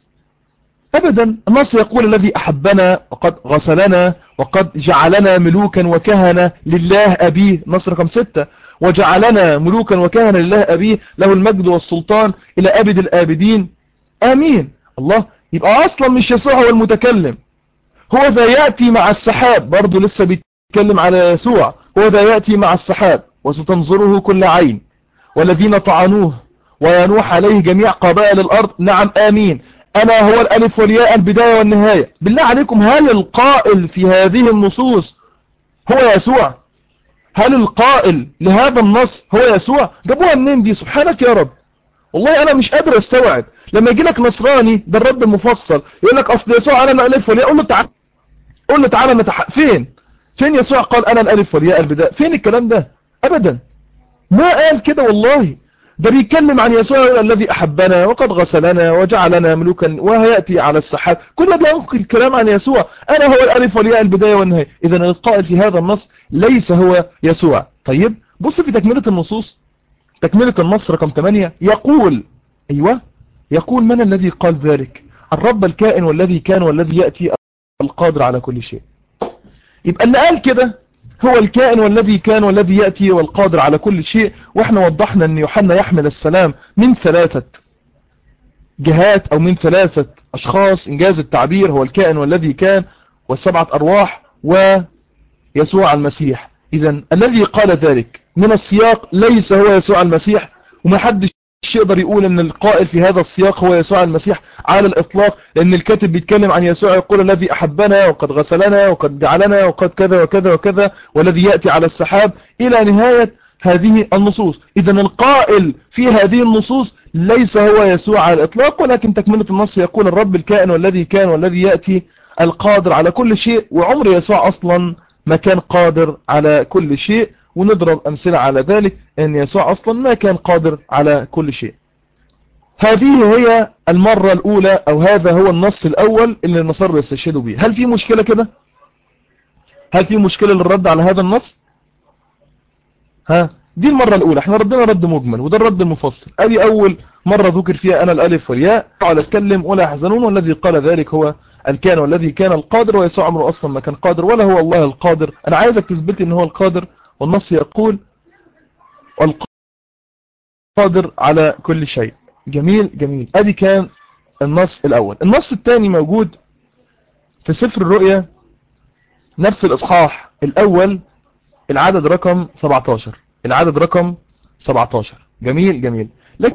أبدا. النص يقول الذي أحبنا وقد غسلنا وقد جعلنا ملوكا وكهنة لله أبيه. نص رقم 6: وجعلنا ملوكا وكهنة لله أبيه له المجد والسلطان إلى أبد الآبدين آمين. الله، يبقى أصلا مش يسوع هو المتكلم. هو ذا يأتي مع السحاب، برضو لسه بيتكلم على يسوع. هو ذا يأتي مع السحاب وستنظره كل عين، والذين طعنوه وينوح عليه جميع قبائل الأرض نعم آمين. أنا هو الألف والياء البداية والنهاية. بالله عليكم، هل القائل في هذه النصوص هو يسوع؟ هل القائل لهذا النص هو يسوع؟ جابوها منين دي؟ سبحانك يا رب، والله أنا مش قادر استوعب. لما يجي لك نصراني، ده الرد المفصل، يقول لك أصل يسوع أنا الألف والياء، قول له تعالى فين يسوع قال أنا الألف والياء البداية؟ فين الكلام ده؟ أبدا ما قال كده والله. ده بيتكلم عن يسوع الذي أحبنا وقد غسلنا وجعلنا ملوكا وهيأتي على السحاب. كل ده ينقل الكلام عن يسوع. أنا هو الألف والياء البداية والنهاية. إذا القائل في هذا النص ليس هو يسوع. طيب بص في تكملة النصوص، تكملة النص رقم 8 يقول يقول من الذي قال ذلك؟ الرب الكائن والذي كان والذي يأتي القادر على كل شيء. يبقى اللي قال كده هو الكائن والذي كان والذي يأتي والقادر على كل شيء. واحنا وضحنا ان يوحنا يحمل السلام من 3 جهات او من 3 اشخاص. انجاز التعبير هو الكائن والذي كان و7 ارواح يسوع المسيح. إذن الذي قال ذلك من السياق ليس هو يسوع المسيح، وما حدش يقدر يقول ان القائل في هذا السياق هو يسوع المسيح على الإطلاق، لأن الكاتب بيتكلم عن يسوع يقول الذي أحبنا وقد غسلنا وقد جعلنا وقد كذا وكذا وكذا والذي يأتي على السحاب إلى نهاية هذه النصوص. إذن القائل في هذه النصوص ليس هو يسوع على الإطلاق، ولكن تكملة النص يقول الرب الكائن والذي كان والذي يأتي القادر على كل شيء، وعمر يسوع أصلا ما كان قادر على كل شيء، ونضرب أمثلة على ذلك أن يسوع أصلا ما كان قادر على كل شيء. هذه هي المرة الأولى، أو هذا هو النص الأول اللي النصارى بيستشهدوا به. هل في مشكلة كده؟ هل في مشكلة للرد على هذا النص؟ دي المرة الأولى، احنا ردنا رد مجمل، وده الرد المفصل. ادي أول مرة ذكر فيها أنا الألف والياء، على اتكلم ولا يحزنون، والذي قال ذلك هو الكائن والذي كان القادر، ويسوع عمره أصلا ما كان قادر، ولا هو الله القادر. أنا عايزك تثبتي أنه هو القادر، والنص يقول القادر على كل شيء. جميل جميل. ادي كان النص الأول. النص الثاني موجود في سفر الرؤيا، نفس الإصحاح الأول، العدد رقم 17. العدد رقم 17. جميل جميل. لك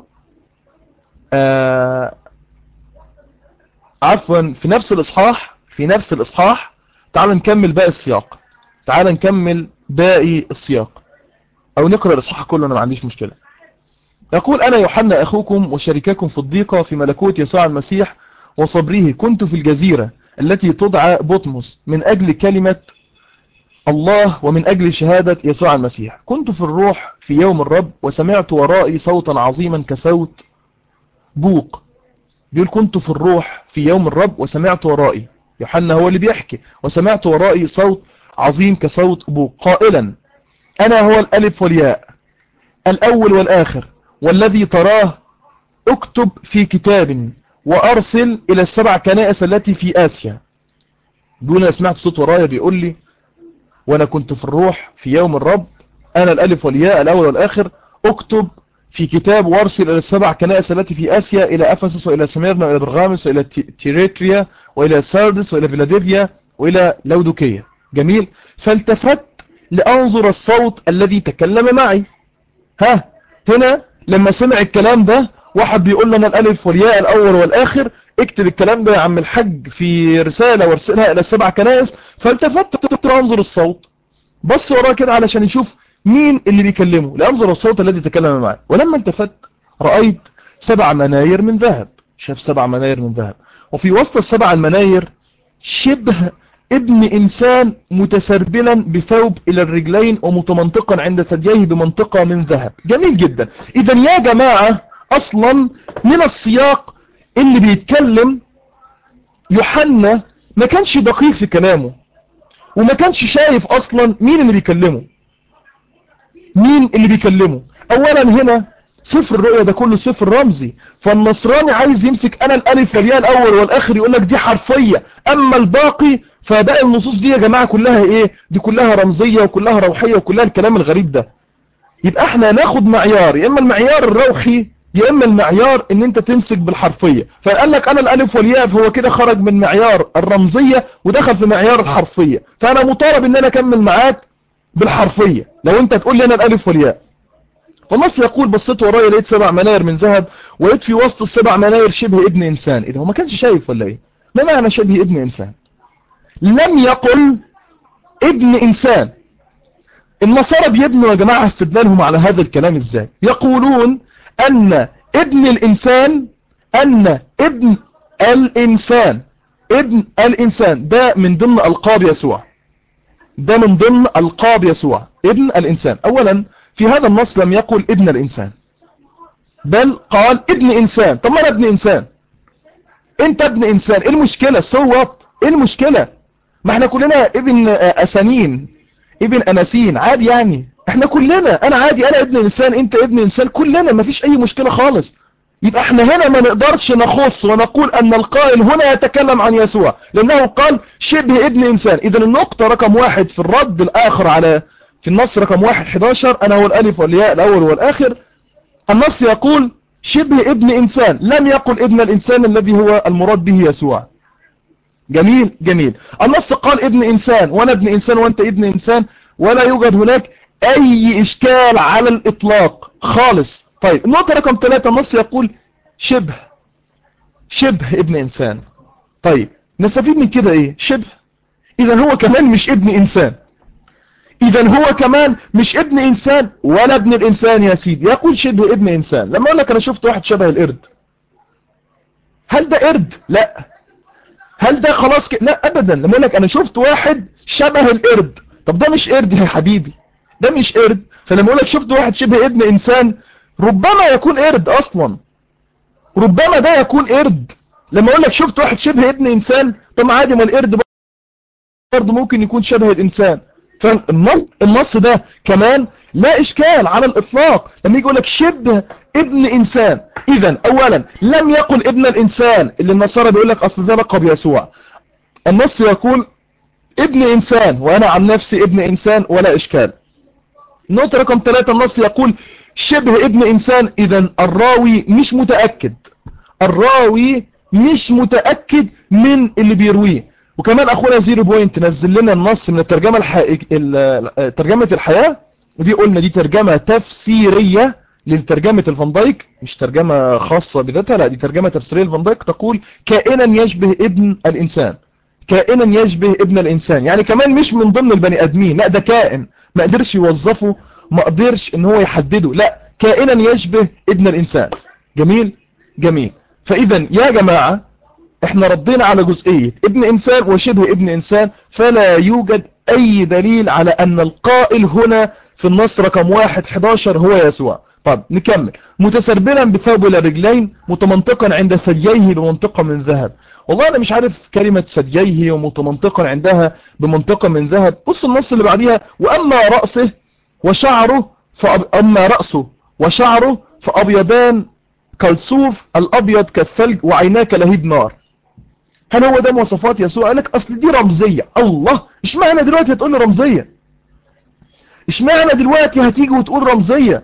عفوا، في نفس الإصحاح تعال نكمل باقي السياق. تعال نكمل باقي السياق، أو نقرأ الإصحاح كله، أنا ما عنديش مشكلة. يقول أنا يوحنا أخوكم وشريككم في الضيقة في ملكوت يسوع المسيح وصبره، كنت في الجزيرة التي تدعى بطمس من أجل كلمة الله ومن أجل شهادة يسوع المسيح. كنت في الروح في يوم الرب وسمعت ورائي صوتا عظيما كصوت بوق. بيقول كنت في الروح في يوم الرب وسمعت ورائي، يوحنا هو اللي بيحكي، وسمعت ورائي صوت عظيم كصوت بوق قائلا أنا هو الألف والياء، الأول والآخر، والذي تراه اكتب في كتاب وأرسل إلى السبع كنائس التي في آسيا. بيقول أنا سمعت صوت ورايا بيقول لي وأنا كنت في الروح في يوم الرب، أنا الألف والياء الأول والآخر، اكتب في كتاب وارسل إلى السبع كنائس التي في آسيا، إلى أفسس وإلى سميرنا وإلى برغامس وإلى تيريتريا وإلى ساردس وإلى فيلادلفيا وإلى لودوكية. جميل. فالتفت لأنظر الصوت الذي تكلم معي. هنا لما سمع الكلام ده واحد بيقول لنا الألف والياء الأول والآخر، اكتب الكلام ده يا عم الحج في رسالة وارسلها إلى السبع كنائس. فالتفت لأنظر الصوت، بص وراه كده علشان يشوف مين اللي بيكلمه، لأنظر الصوت الذي تكلم معي. ولما التفت رأيت 7 مناير من ذهب. شاف 7 مناير من ذهب، وفي وسط ال7 المناير شبه ابن إنسان متسربلا بثوب إلى الرجلين ومتمنطقا عند ثدييه بمنطقة من ذهب. جميل جدا. إذن يا جماعة أصلا من السياق اللي بيتكلم يوحنا ما كانش دقيق في كلامه، وما كانش شايف أصلا مين اللي بيكلمه. أولا هنا سفر الرؤيا ده كله سفر رمزي، فالنصراني عايز يمسك أنا الألف والياء الأول والآخر يقول لك دي حرفية، أما الباقي فباقي النصوص دي يا جماعة كلها إيه؟ دي كلها رمزية وكلها روحية وكلها الكلام الغريب ده. يبقى احنا ناخد معيار، يا إما المعيار الروحي يا إما المعيار إن أنت تمسك بالحرفية. فقال لك أنا الألف والياء، فهو كده خرج من معيار الرمزية ودخل في معيار الحرفية، فأنا مطالب إن أنا أكمل معاك بالحرفية لو أنت تقول لي أنا الألف والياء. فالنص يقول بصيت ورايا لقيت 7 مناير من ذهب، ولقيت في وسط ال7 مناير شبه ابن إنسان. إذا هو ما كانش شايف ولا إيه؟ ما معنى شبه ابن إنسان؟ لم يقل ابن إنسان. النصارى بيبنوا يا جماعة استدلالهم على هذا الكلام إزاي؟ يقولون أن ابن الإنسان، أن ابن الإنسان ده من ضمن ألقاب يسوع، ده من ضمن ألقاب يسوع ابن الإنسان. أولا في هذا النص لم يقل ابن الإنسان، بل قال ابن إنسان. طب ما أنا ابن إنسان، أنت ابن إنسان، إيه المشكلة؟ صوت، إيه المشكلة؟ ما احنا كلنا ابن أسانين، ابن أناسين، عادي يعني، احنا كلنا، أنا عادي، أنا ابن إنسان، أنت ابن إنسان، كلنا، ما فيش أي مشكلة خالص. يبقى احنا هنا ما نقدرش نخص ونقول أن القائل هنا يتكلم عن يسوع، لأنه قال شبه ابن إنسان. إذن النقطة رقم 1 في الرد الآخر على في النص رقم 11 أنا هو الألف والياء الأول والآخر، النص يقول شبه ابن إنسان، لم يقل ابن الإنسان الذي هو المراد به يسوع. جميل جميل. النص قال ابن إنسان وأنا ابن إنسان وأنت ابن إنسان، ولا يوجد هناك أي إشكال على الإطلاق خالص. طيب النقطة رقم 3، النص يقول شبه ابن إنسان. طيب نستفيد من كده إيه؟ شبه، إذا هو كمان مش ابن إنسان، إذا هو كمان مش ابن إنسان ولا ابن الإنسان يا سيدي. يقول شبه ابن إنسان. لما أقول لك أنا شفت واحد شبه القرد، هل ده قرد؟ لا. هل ده خلاص لا أبدا. لما أقول لك أنا شفت واحد شبه القرد، طب ده مش قرد يا حبيبي، ده مش قرد. فلما أقول لك شفت واحد شبه ابن إنسان، ربما يكون قرد أصلا، ربما ده يكون قرد. لما أقول لك شفت واحد شبه ابن إنسان، طب عادي، ما القرد برضه ممكن يكون شبه الإنسان. فالنص ده كمان لا إشكال على الإطلاق. لما يجي يقول لك شبه ابن إنسان، إذن أولا لم يقل ابن الإنسان اللي النصارى بيقول لك أصل ده لقب يسوع. النص يقول ابن إنسان، وأنا عن نفسي ابن إنسان ولا إشكال. النقطة رقم 3، النص يقول شبه ابن إنسان، إذن الراوي مش متأكد، الراوي مش متأكد من اللي بيرويه. وكمان أخونا زيرو بوينت نزل لنا النص من الترجمة ترجمة الحياة، ودي قلنا دي ترجمة تفسيرية لترجمة الفان دايك، مش ترجمة خاصة بذاتها، لا دي ترجمة تفسيرية للفان دايك، تقول كائنا يشبه ابن الإنسان، كائنا يشبه ابن الإنسان، يعني كمان مش من ضمن البني آدمين، لا ده كائن ما قدرش يوظفه، ما قدرش ان هو يحدده، لا كائنا يشبه ابن الإنسان. جميل جميل. فإذا يا جماعة احنا ردينا على جزئية ابن إنسان وشبه ابن إنسان، فلا يوجد أي دليل على أن القائل هنا في النص رقم 11 هو يسوع. طب نكمل. متسربلا بثوب الرجلين متمنطقا عند ثدييه بمنطقة من ذهب. والله أنا مش عارف كلمة ثدييه ومتمنطقا عندها بمنطقة من ذهب. بص النص اللي بعديها، وأما رأسه وشعره أما رأسه وشعره فأبيضان كالصوف الأبيض كالثلج وعيناه كلهيب نار. هل هو ده مواصفات يسوع؟ قال لك أصل دي رمزية. الله، اشمعنى دلوقتي هتقول لي رمزية؟ اشمعنى دلوقتي هتيجي وتقول رمزية؟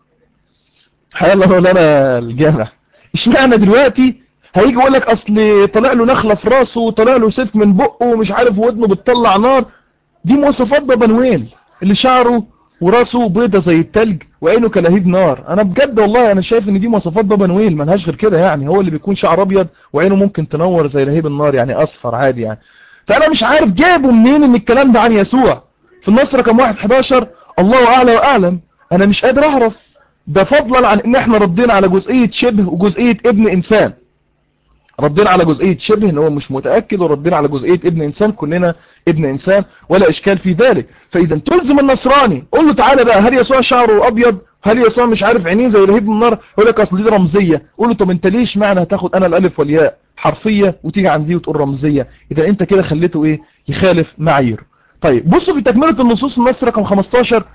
حيا الله مولانا الجامع، اشمعنى دلوقتي هيجي يقول لك أصل طلع له نخلة في راسه وطلع له سيف من بقه ومش عارف ودنه بتطلع نار؟ دي مواصفات بابا نويل اللي شعره وراسه بيضة زي التلج وعينه كلهيب نار. انا بجد والله انا شايف ان دي مواصفات بابا نويل، ملهاش غير كده. يعني هو اللي بيكون شعر ابيض وعينه ممكن تنور زي لهيب النار، يعني اصفر عادي يعني. فانا مش عارف جابوا منين ان الكلام ده عن يسوع في النص رقم 11. الله اعلى واعلم، انا مش قادر اعرف. ده فضلا عن ان احنا ردينا على جزئية شبه وجزئية ابن انسان، ردينا على جزئية شبه ان هو مش متأكد، وردينا على جزئية ابن انسان كلنا ابن انسان ولا اشكال في ذلك. فاذا تلزم النصراني قول له تعالى بقى، هل يسوع شعره ابيض؟ هل يسوع مش عارف عينيه زي لهيب النار؟ يقول لك اصل دي رمزية. قول له طب انت ليش معنى هتاخد انا الالف والياء حرفية وتيجي عند دي وتقول رمزية؟ اذا انت كده خليته ايه؟ يخالف معاييره. طيب بصوا في تكملة النصوص النص رقم 15،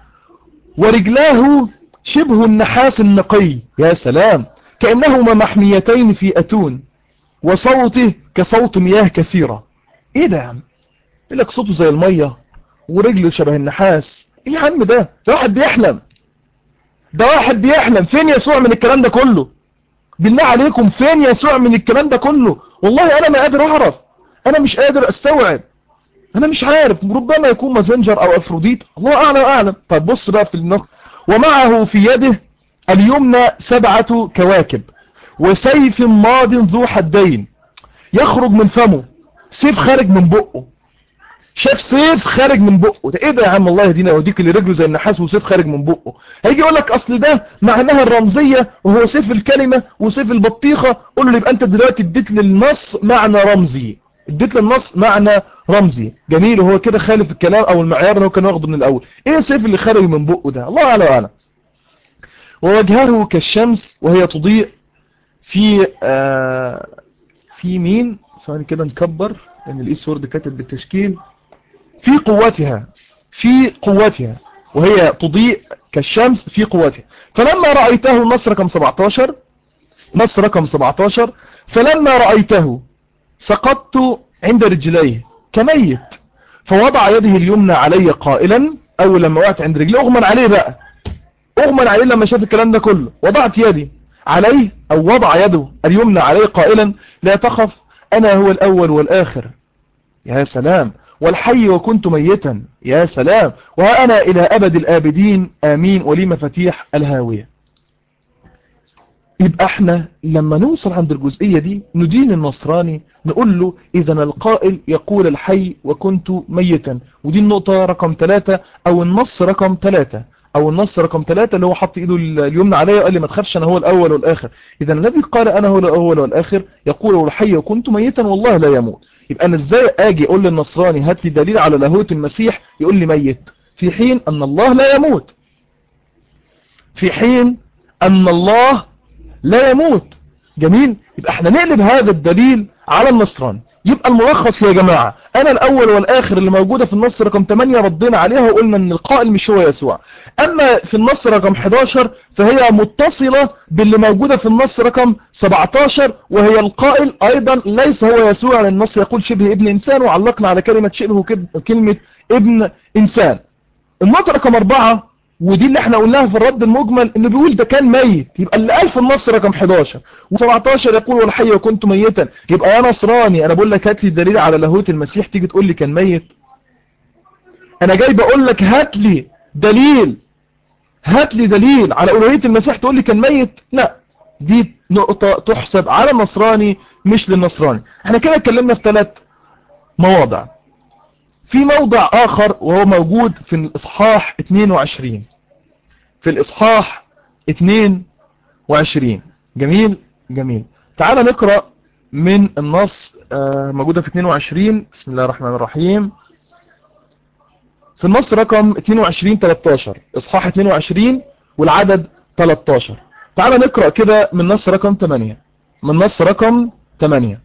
ورجلاه شبه النحاس النقي. يا سلام، كأنهما محميتين في أتون، وصوته كصوت مياه كثيرة. ايه ده يا عم؟ يقول لك صوته زي المية ورجله شبه النحاس. ايه يا عم ده واحد بيحلم، ده واحد بيحلم. فين يسوع من الكلام ده كله؟ بالله عليكم فين يسوع من الكلام ده كله؟ والله انا ما قادر اعرف، انا مش قادر استوعب، انا مش عارف. ربما يكون مازنجر او افروديت، الله اعلم واعلم. طيب بص بقى في النص، ومعه في يده اليمنى 7 كواكب وسيف ماض ذو حدين يخرج من فمه. سيف خارج من بقه، شاف سيف خارج من بقه. ده ايه ده يا عم؟ الله يهدينا ويهديك، اللي رجله زي النحاس وسيف خارج من بقه. هيجي يقول لك اصل ده معناها الرمزيه وهو سيف الكلمه وسيف البطيخه. قول له يبقى انت دلوقتي اديت للنص معنى رمزي، اديت للنص معنى رمزي. جميل، وهو كده خالف الكلام او المعيار اللي هو كان واخده من الاول. ايه السيف اللي خارج من بقه ده؟ الله اعلم واعلم. ووجهه كالشمس وهي تضيء في مين؟ ثواني كده نكبر لان الايس وورد كاتب بالتشكيل. في قوتها، في قوتها، وهي تضيء كالشمس في قوتها. فلما رأيته، النص رقم 17، نص رقم 17، فلما رأيته سقطت عند رجليه كميت، فوضع يده اليمنى علي قائلا. اول لما وقعت عند رجليه اغمن عليه بقى، اغمن عليه لما شاف الكلام ده كله. وضعت يدي عليه، او وضع يده اليمنى عليه قائلا لا تخف، انا هو الاول والاخر يا سلام. والحي وكنت ميتا، يا سلام. وها أنا إلى أبد الآبدين آمين، ولي مفاتيح الهاوية. يبقى احنا لما نوصل عند الجزئية دي ندين النصراني نقول له إذا القائل يقول الحي وكنت ميتا، ودي النقطة رقم 3 أو النص رقم 3 أو النص رقم 3 اللي هو حط إيده اليمنى عليا وقال لي ما تخافش أنا هو الأول والآخر. إذا الذي قال أنا هو الأول والآخر يقول الحي وكنت ميتا والله لا يموت. يبقى أنا إزاي أجي أقول للنصراني هات لي دليل على لاهوة المسيح يقول لي ميت، في حين أن الله لا يموت، في حين أن الله لا يموت. جميل. يبقى احنا نقلب هذا الدليل على النصراني. يبقى الملخص يا جماعة انا الاول والاخر اللي موجودة في النص رقم 8 ردينا عليها وقلنا ان القائل مش هو يسوع. اما في النص رقم 11 فهي متصلة باللي موجودة في النص رقم 17 وهي القائل ايضا ليس هو يسوع، لان النص يقول شبه ابن انسان وعلقنا على كلمة شبه كلمة ابن انسان. النقطة رقم 4 ودي اللي احنا قلناها في الرد المجمل انه بيقول ده كان ميت، يبقى اللي قال في النص رقم 11 و17 يقول والحي وكنت ميتا. يبقى يا نصراني انا بقول لك هات لي دليل على لاهوت المسيح تيجي تقول لي كان ميت؟ انا جاي بقول لك هات لي دليل، هات لي دليل على الوهية المسيح تقول لي كان ميت؟ لا، دي نقطة تحسب على النصراني مش للنصراني. احنا كده اتكلمنا في 3 مواضع. في موضع آخر وهو موجود في الإصحاح 22، في الإصحاح 22. جميل جميل. تعال نقرأ من النص موجودة في 22. بسم الله الرحمن الرحيم. في النص رقم 22 13 إصحاح 22 والعدد 13. تعال نقرأ كده من نص رقم 8، من نص رقم 8.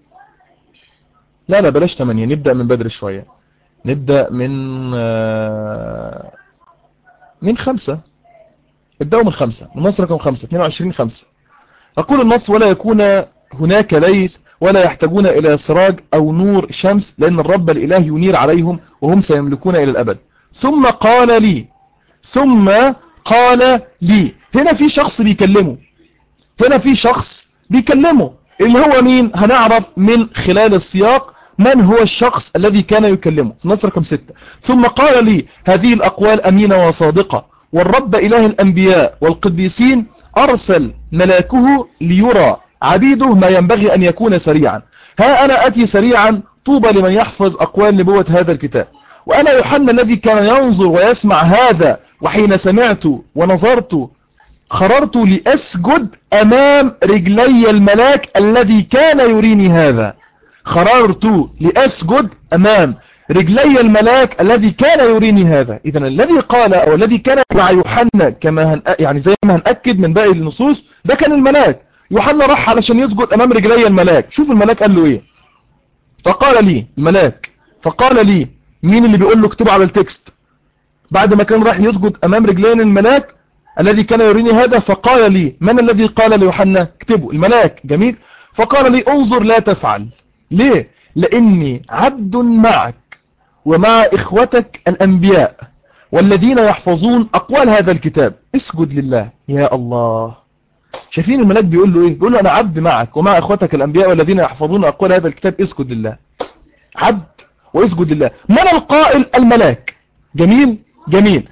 لا بلاش 8، نبدأ من بدري شوية، نبدأ من 5. ابدأوا من 5، من نص رقم 5 22 5. أقول النص ولا يكون هناك ليل ولا يحتاجون إلى سراج أو نور شمس لأن الرب الإله ينير عليهم وهم سيملكون إلى الأبد. ثم قال لي، ثم قال لي. هنا في شخص بيكلمه، هنا في شخص بيكلمه اللي هو مين؟ هنعرف من خلال السياق من هو الشخص الذي كان يكلمه في النص رقم 6. ثم قال لي هذه الأقوال أمينة وصادقة، والرب إله الأنبياء والقديسين أرسل ملاكه ليرى عبيده ما ينبغي أن يكون سريعا. ها أنا أتي سريعا، طوبى لمن يحفظ أقوال نبوة هذا الكتاب. وأنا يوحنا الذي كان ينظر ويسمع هذا، وحين سمعت ونظرت خررت لأسجد أمام رجلي الملاك الذي كان يريني هذا. خررت لأسجد أمام رجلي الملاك الذي كان يريني هذا. إذن الذي قال أو الذي كان مع يوحنا كما يعني زي ما هنأكد من باقي النصوص ده كان الملاك. يوحنا راح علشان يسجد أمام رجلي الملاك. شوف الملاك قال له إيه. فقال لي الملاك، فقال لي مين اللي بيقول له اكتبه على التكست بعد ما كان راح يسجد أمام رجلين الملاك الذي كان يريني هذا؟ فقال لي من الذي قال ليوحنا اكتبه؟ الملاك. جميل. فقال لي انظر لا تفعل. ليه؟ لاني عبد معك ومع اخوتك الانبياء والذين يحفظون اقوال هذا الكتاب، اسجد لله. يا الله، شايفين الملاك بيقول له ايه؟ بيقول له انا عبد معك ومع اخوتك الانبياء والذين يحفظون اقوال هذا الكتاب، اسجد لله. عبد واسجد لله. من القائل؟ الملاك. جميل جميل.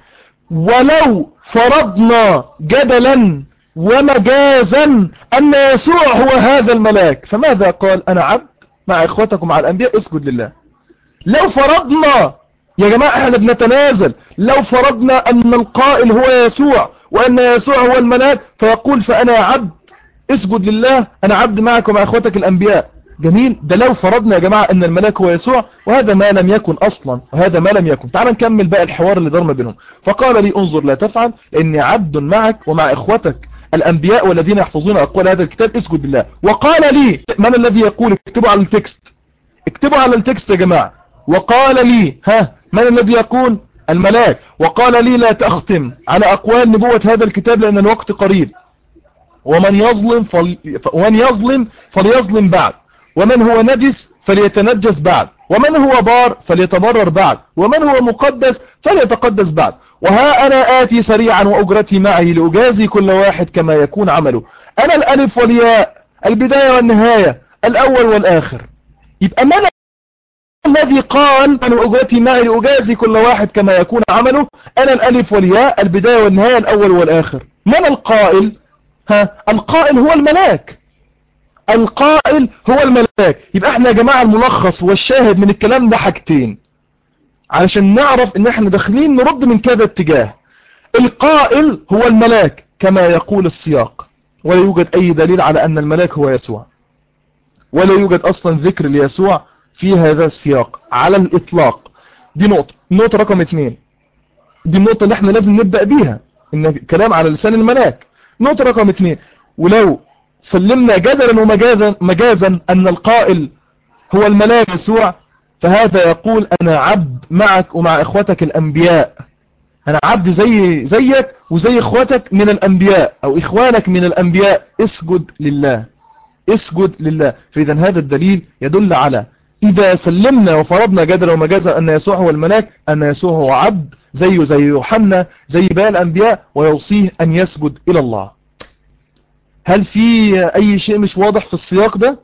ولو فرضنا جدلا ومجازا أن يسوع هو هذا الملاك، فماذا قال؟ أنا عبد مع إخوتكم مع الأنبياء، اسجد لله. لو فرضنا يا جماعة، احنا بنتنازل، لو فرضنا أن القائل هو يسوع وأن يسوع هو الملاك فيقول فأنا عبد اسجد لله، أنا عبد معك ومع إخوتك الأنبياء. جميل. ده لو فرضنا يا جماعة أن الملاك هو يسوع، وهذا ما لم يكن أصلا، وهذا ما لم يكن. تعال نكمل بقى الحوار اللي دار ما بينهم. فقال لي انظر لا تفعل لأني عبد معك ومع إخوتك الأنبياء والذين يحفظون أقوال هذا الكتاب، اسجد لله. وقال لي، من الذي يقول؟ اكتبوا على التكست، اكتبوا على التكست يا جماعة. وقال لي، من الذي يقول؟ الملاك. وقال لي لا تختم على أقوال نبوة هذا الكتاب لأن الوقت قريب، ومن يظلم فليظلم بعد، ومن هو نجس فليتنجس بعد، ومن هو بار فليتبرر بعد، ومن هو مقدس فليتقدس بعد. وها أنا آتي سريعا وأجرتي معي لأجازي كل واحد كما يكون عمله. أنا الألف والياء، البداية والنهاية، الأول والآخر. يبقى من الذي قال من أجرتي معي لأجازي كل واحد كما يكون عمله؟ أنا الألف والياء، البداية والنهاية، الأول والآخر. من القائل؟ القائل هو الملاك. القائل هو الملاك. يبقى احنا يا جماعة الملخص والشاهد من الكلام ده حاجتين علشان نعرف ان احنا داخلين نرد من كذا اتجاه. القائل هو الملاك كما يقول السياق، ولا يوجد اي دليل على ان الملاك هو يسوع، ولا يوجد اصلا ذكر ليسوع في هذا السياق على الاطلاق. دي نقطة رقم 2. دي النقطة اللي احنا لازم نبدأ بيها، ان كلام على لسان الملاك. نقطة رقم 2، ولو سلمنا جدلا ومجازا ان القائل هو الملاك يسوع، فهذا يقول انا عبد معك ومع اخوتك الانبياء. انا عبد زيك وزي اخوتك من الانبياء او اخوانك من الانبياء. اسجد لله، اسجد لله. فاذا هذا الدليل يدل على اذا سلمنا وفرضنا جدلا ومجازا ان يسوع هو الملاك، ان يسوع هو عبد زيه زي يوحنا زي باقي الانبياء، ويوصيه ان يسجد الى الله. هل في اي شيء مش واضح في السياق ده؟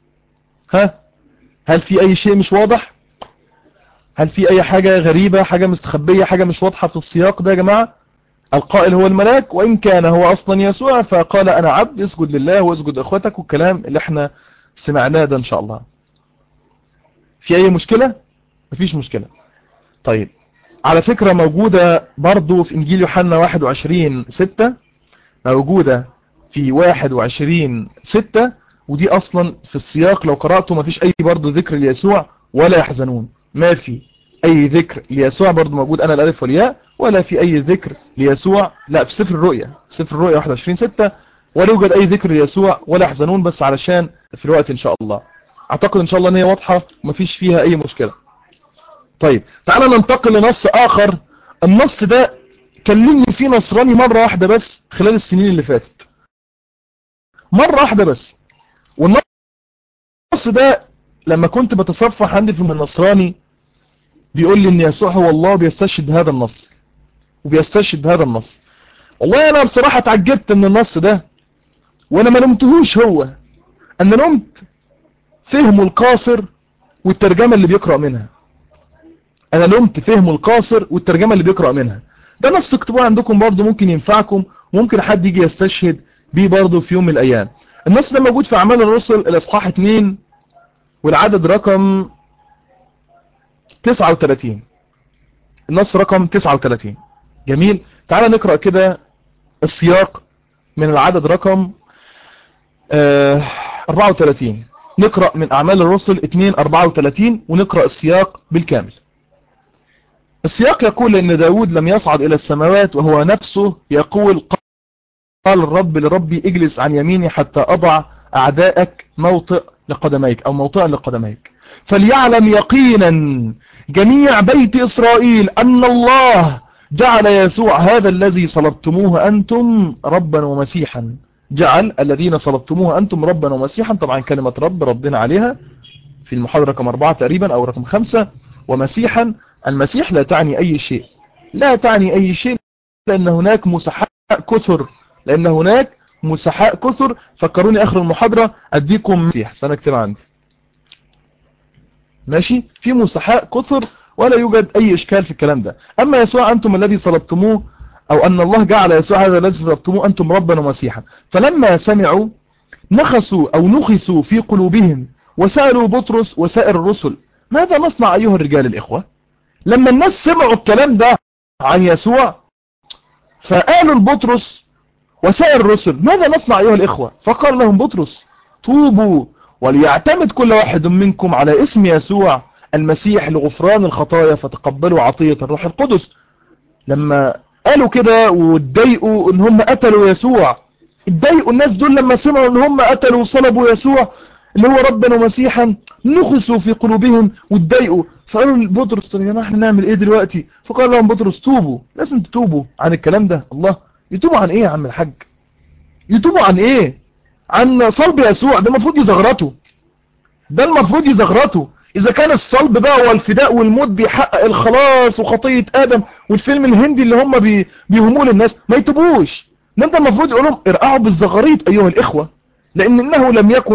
هل في اي شيء مش واضح؟ هل في اي حاجة غريبة، حاجة مستخبية، حاجة مش واضحة في السياق ده يا جماعة؟ القائل هو الملاك، وان كان هو اصلا يسوع، فقال انا عبد اسجد لله واسجد لاخوتك، والكلام اللي احنا سمعناه ده ان شاء الله. في اي مشكلة؟ مفيش مشكلة. طيب، على فكرة موجودة برضو في انجيل يوحنا 21:6، موجودة في 21:6، ودي اصلا في السياق لو قرأته مفيش اي برضو ذكر ليسوع ولا يحزنون. ما في اي ذكر ليسوع برضو موجود انا الالف والياء، ولا في اي ذكر ليسوع. لا، في سفر الرؤيا 21:6 ولا يوجد اي ذكر ليسوع ولا يحزنون، بس علشان في الوقت ان شاء الله. اعتقد ان شاء الله ان هي واضحة ومفيش فيها اي مشكلة. طيب، تعالى ننتقل لنص اخر. النص ده كلمني فيه نصراني مرة واحدة بس خلال السنين اللي فاتت، مرة واحدة بس. والنص ده لما كنت بتصفح عندي في النصراني بيقول لي ان يسوع هو الله، بيستشهد بهذا النص وبيستشهد بهذا النص. والله انا بصراحة اتعجبت من النص ده، وانا ما لمتهوش هو، انا لمت فهمه القاصر والترجمة اللي بيقرأ منها. انا لمت فهمه القاصر والترجمة اللي بيقرأ منها. ده نص اكتبوه عندكم برضو، ممكن ينفعكم، وممكن حد يجي يستشهد بيه برضو في يوم من الايام. النص ده موجود في اعمال الرسل الاصحاح 2 والعدد رقم 39. النص رقم 39. جميل. تعال نقرأ كده السياق من العدد رقم 34. نقرأ من أعمال الرسل 2:34 ونقرأ السياق بالكامل. السياق يقول إن داود لم يصعد إلى السماوات وهو نفسه يقول قال الرب لربي اجلس عن يميني حتى أضع أعدائك موطئ لقدميك أو موطئا لقدميك. فليعلم يقينا جميع بيت إسرائيل أن الله جعل يسوع هذا الذي صلبتموه أنتم ربا ومسيحا. جعل الذين صلبتموه أنتم ربا ومسيحا. طبعا كلمة رب ردنا عليها في المحاضرة رقم 4 تقريبا أو رقم 5. ومسيحا، المسيح لا تعني أي شيء، لا تعني أي شيء، لأن هناك مسحاء كثر، لأن هناك مسحاء كثر. فكروني آخر المحاضرة أديكم مسيح، سنكتب عندي ماشي. في مسحاء كثر ولا يوجد أي إشكال في الكلام ده. أما يسوع أنتم الذي صلبتموه، أو أن الله جعل يسوع هذا الذي صلبتموه أنتم ربا ومسيحا. فلما سمعوا نخسوا في قلوبهم وسألوا بطرس وسائر الرسل ماذا نصنع أيها الرجال الإخوة. لما الناس سمعوا الكلام ده عن يسوع فقالوا لبطرس وسائر الرسل ماذا نصنع أيها الإخوة. فقال لهم بطرس توبوا وليعتمد كل واحد منكم على اسم يسوع المسيح لغفران الخطايا فتقبلوا عطية الروح القدس. لما قالوا كده واتضايقوا ان هم قتلوا يسوع، اتضايقوا الناس دول لما سمعوا ان هم قتلوا وصلبوا يسوع اللي هو ربنا ومسيحا، نخسوا في قلوبهم واتضايقوا. فقالوا لبطرس يا جماعه احنا نعمل ايه دلوقتي. فقال لهم بطرس توبوا، لازم تتوبوا عن الكلام ده. الله، يتوبوا عن ايه يا عم الحاج؟ يتوبوا عن ايه؟ عن صلب يسوع. ده المفروض يزغرطوا، ده المفروض يزغرطوا. اذا كان الصلب بقى والفداء والموت بيحقق الخلاص وخطية ادم والفيلم الهندي اللي هم بيهموه للناس، ما يتوبوش. ده انت المفروض يقولهم ارقعوا بالزغاريط ايها الاخوة، لان انه لم يكن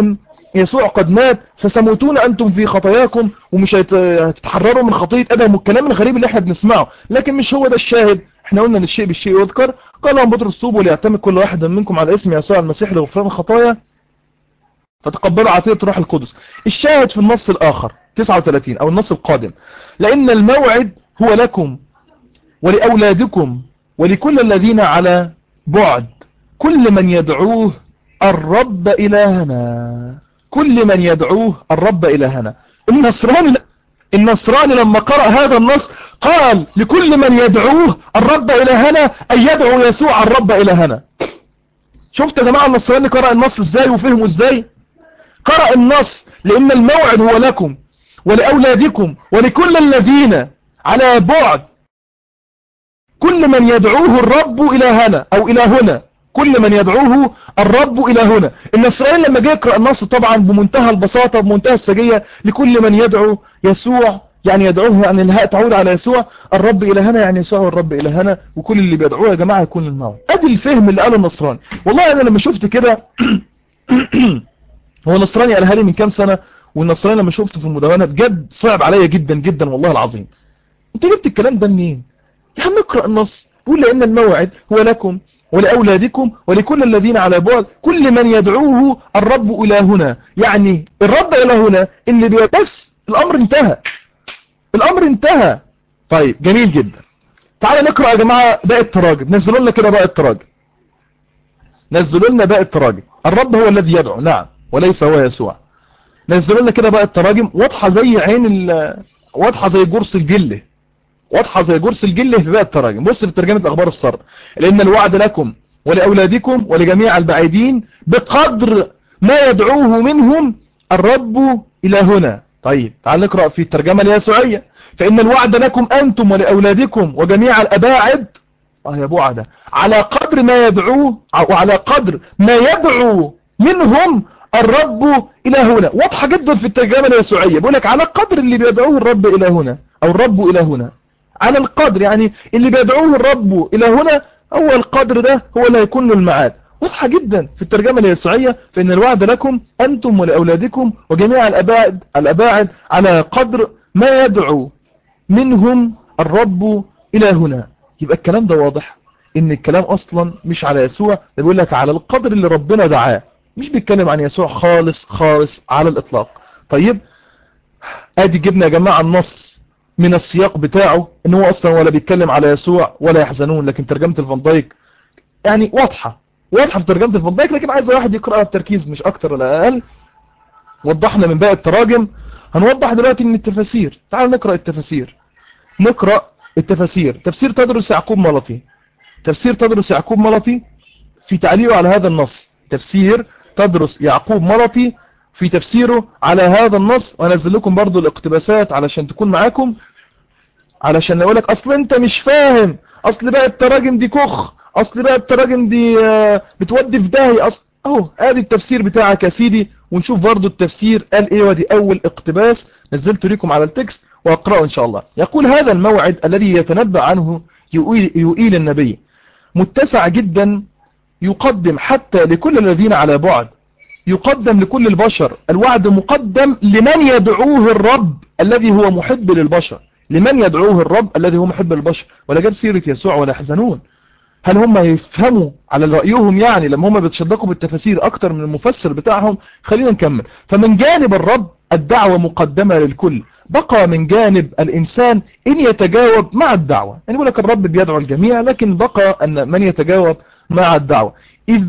يسوع قد مات فسموتون أنتم في خطاياكم ومش هتتحرروا من خطية آدم، والكلام الغريب اللي احنا بنسمعه. لكن مش هو ده الشاهد. احنا قلنا ان الشيء بالشيء يذكر. قال لهم بطرس توبوا ليعتمد كل واحد منكم على اسم يسوع المسيح لغفران الخطايا فتقبلوا عطية روح القدس. الشاهد في النص الآخر 39 أو النص القادم: لأن الموعد هو لكم ولأولادكم ولكل الذين على بعد، كل من يدعوه الرب إلهنا. كل من يدعوه الرب إلهنا. النصراني لما قرأ هذا النص قال لكل من يدعوه الرب إلهنا أن يدعو يسوع الرب إلهنا. شفت يا جماعة النصراني قرأ النص ازاي وفهمه ازاي؟ قرأ النص لأن الموعد هو لكم ولأولادكم ولكل الذين على بعد، كل من يدعوه الرب إلهنا أو إلهنا، كل من يدعوه الرب إلهنا. النصراني لما جاء يقرأ النص طبعا بمنتهى البساطة بمنتهى السجية: لكل من يدعو يسوع، يعني يدعوه يعني الهاء تعود على يسوع، الرب إلهنا يعني يسوع الرب إلهنا، وكل اللي بيدعوه يا جماعة يكون الموعد. أدي الفهم اللي قاله النصراني. والله أنا لما شفت كده هو نصراني قالها لي من كام سنة، والنصراني لما شفته في المدونة بجد صعب عليا جدا جدا والله العظيم. انت جبت الكلام ده منين يا عم؟ اقرأ النص قول لأن الموعد هو لكم ولأولادكم ولكل الذين على بعد، كل من يدعوه الرب إلهنا، يعني الرب إلهنا اللي بس الأمر انتهى. الأمر انتهى. طيب جميل جدا. تعالى نقرأ يا جماعة باقي التراجم. نزلوا لنا كده باقي التراجم. نزلوا لنا باقي التراجم. الرب هو الذي يدعو، نعم، وليس هو يسوع. نزلوا لنا كده باقي التراجم واضحة زي عين واضحة زي جرس الجله، واضحة زي جرس الجله في باقي التراجم. بص في ترجمة الأخبار السر: لأن الوعد لكم ولأولادكم ولجميع البعيدين بقدر ما يدعوه منهم الرب إلهنا. طيب تعال نقرأ في الترجمة اليسوعية: فإن الوعد لكم أنتم ولأولادكم وجميع الأباعد يا بعدة على قدر ما يدعوه، وعلى قدر ما يدعو منهم الرب إلهنا. واضحة جدا في الترجمة اليسوعية، بيقول لك على قدر اللي بيدعوه الرب إلهنا أو الرب إلهنا، على القدر يعني اللي بيدعوه الرب إلهنا هو القدر ده هو اللي هيكون له الميعاد. واضحة جدا في الترجمة اليسوعية: فإن الوعد لكم أنتم ولأولادكم وجميع الأباعد على قدر ما يدعو منهم الرب إلهنا. يبقى الكلام ده واضح ان الكلام اصلا مش على يسوع، ده بيقول لك على القدر اللي ربنا دعاه، مش بيتكلم عن يسوع خالص خالص على الاطلاق. طيب ادي جبنا يا جماعة النص من السياق بتاعه ان هو اصلا ولا بيتكلم على يسوع ولا يحزنون. لكن ترجمة الفان دايك يعني واضحة في ترجمة الفان دايك، لكن عايز واحد يقرأها بتركيز مش اكتر ولا اقل. وضحنا من باقي التراجم، هنوضح دلوقتي من التفاسير. تعال نقرأ التفاسير. نقرأ التفاسير. تفسير تدرس يعقوب ملطي. تفسير تدرس يعقوب ملطي في تعليقه على هذا النص. تفسير تدرس يعقوب ملطي في تفسيره على هذا النص. وانزل لكم برضو الاقتباسات علشان تكون معاكم، علشان اقول لك اصل انت مش فاهم، اصل بقى التراجم دي كخ، اصل بقى التراجم دي بتودي في داهية. اصل اهو ادي التفسير بتاعك يا سيدي، ونشوف برضو التفسير قال ايه. ودي اول اقتباس نزلت لكم على التكست واقرأه ان شاء الله. يقول: هذا الموعد الذي يتنبأ عنه يؤيل النبي متسع جدا، يقدم حتى لكل الذين على بعد، يقدم لكل البشر. الوعد مقدم لمن يدعوه الرب الذي هو محب للبشر، لمن يدعوه الرب الذي هو محب للبشر. ولا جاب سيرة يسوع ولا يحزنون. هل هم يفهموا على رأيهم يعني لما هم بيتشدقوا بالتفاسير أكتر من المفسر بتاعهم؟ خلينا نكمل. فمن جانب الرب الدعوة مقدمة للكل، بقى من جانب الإنسان إن يتجاوب مع الدعوة. يعني يقول لك الرب بيدعو الجميع، لكن بقى أن من يتجاوب مع الدعوة. إذ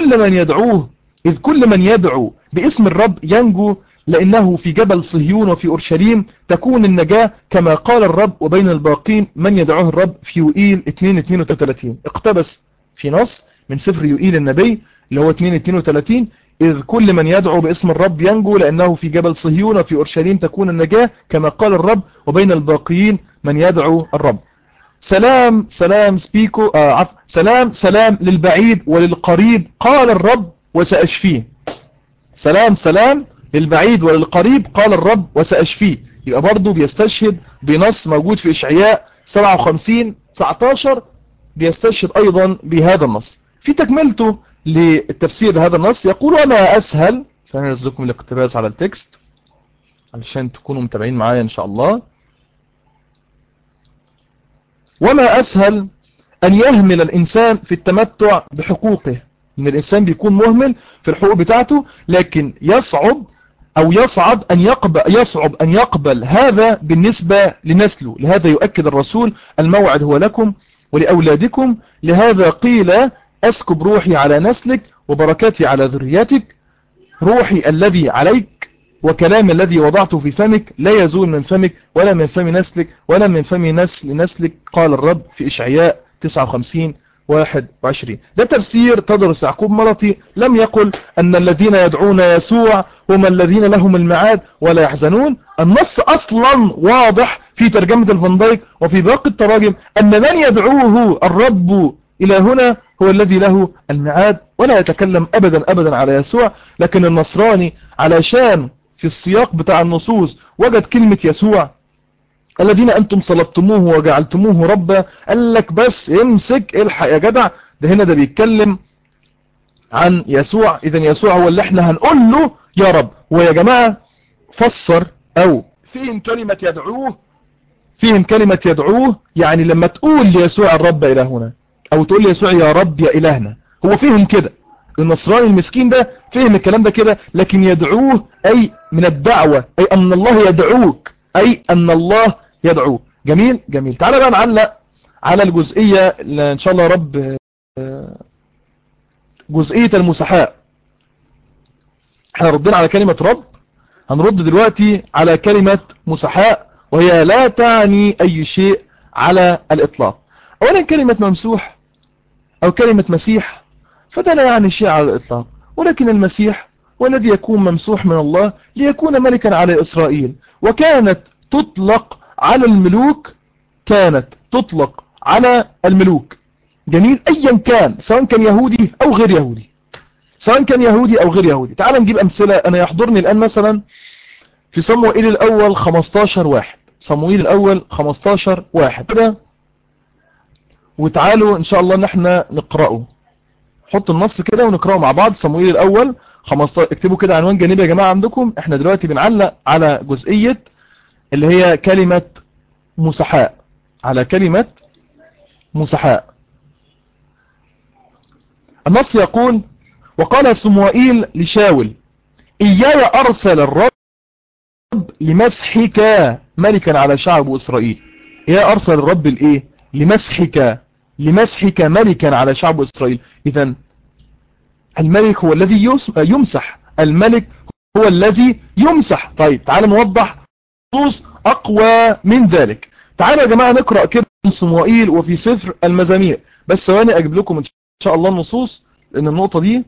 كل من يدعو باسم الرب ينجو، لأنه في جبل صهيون وفي أورشليم تكون النجاة، كما قال الرب وبين الباقين من يدعوه الرب في يوئيل 2:32. اقتبس في نص من سفر يوئيل النبي اللي هو 2:32: إذ كل من يدعو باسم الرب ينجو، لأنه في جبل صهيون وفي أورشليم تكون النجاة، كما قال الرب وبين الباقين من يدعو الرب. سلام سلام سبيكو سلام للبعيد وللقريب قال الرب وسأشفيه. سلام للبعيد وللقريب قال الرب وسأشفيه. يبقى برضو بيستشهد بنص موجود في إشعياء 57:19، بيستشهد أيضا بهذا النص. في تكملته للتفسير هذا النص يقول: وما أسهل سأنزل لكم الاقتباس على التكست علشان تكونوا متابعين معايا إن شاء الله. وما أسهل أن يهمل الإنسان في التمتع بحقوقه، إن الإنسان بيكون مهمل في الحقوق بتاعته، لكن يصعب أن يقبل هذا بالنسبة لنسله. لهذا يؤكد الرسول: الموعد هو لكم ولأولادكم، لهذا قيل: أسكب روحي على نسلك وبركاتي على ذريتك. روحي الذي عليك وكلام الذي وضعته في فمك لا يزول من فمك ولا من فم نسلك ولا من فم نسلك، قال الرب في إشعياء 59:21. ده تفسير تدرس يعقوب ملطي. لم يقل أن الذين يدعون يسوع هم الذين لهم الميعاد ولا يحزنون. النص أصلا واضح في ترجمة الفان دايك وفي باقي التراجم أن من يدعوه الرب إلى هنا هو الذي له الميعاد، ولا يتكلم أبدا على يسوع. لكن النصراني علشان في السياق بتاع النصوص وجد كلمة يسوع: الذين أنتم صلبتموه وجعلتموه ربا، قال لك بس امسك الحق يا جدع، ده هنا ده بيتكلم عن يسوع. إذن يسوع هو اللي احنا هنقول له يا رب. ويا جماعة فسر أو فهم كلمة يدعوه، يعني لما تقول ليسوع الرب إلى هنا أو تقول ليسوع يا رب يا إلهنا، هو فهم كده. النصراني المسكين ده فهم الكلام ده كده، لكن يدعوه أي من الدعوة، أي أن الله يدعوك، أي أن الله يدعوك. جميل. تعالى بقى نعلق على الجزئية إن شاء الله يا رب، جزئية المسحاء. احنا ردنا على كلمة رب، هنرد دلوقتي على كلمة مسحاء، وهي لا تعني أي شيء على الإطلاق. أولا كلمة ممسوح أو كلمة مسيح فده لا يعني شيء على الإطلاق، ولكن المسيح والذي يكون ممسوح من الله ليكون ملكا على إسرائيل، وكانت تطلق على الملوك. جميل. أيا كان، سواء كان يهودي أو غير يهودي، تعال نجيب أمثلة. أنا يحضرني الآن مثلا في صموئيل الأول 15:1، صموئيل الأول 15:1 كده، وتعالوا إن شاء الله نحن نقرأه. حط النص كده ونقرأه مع بعض. صموئيل الأول 15، اكتبوا كده عنوان جانبي يا جماعة عندكم. احنا دلوقتي بنعلق على جزئية اللي هي كلمة مسحاء، على كلمة مسحاء. النص يقول: وقال صموئيل لشاول: إياي أرسل الرب لمسحك ملكا على شعب إسرائيل. إياي أرسل الرب الإيه؟ لمسحك ملكا على شعب إسرائيل. إذن الملك هو الذي يمسح، الملك هو الذي يمسح. طيب تعالوا نوضح نصوص أقوى من ذلك. تعالوا يا جماعة نقرأ كده في صموئيل وفي سفر المزامير. بس ثواني أجيب لكم إن شاء الله النصوص، لأن النقطة دي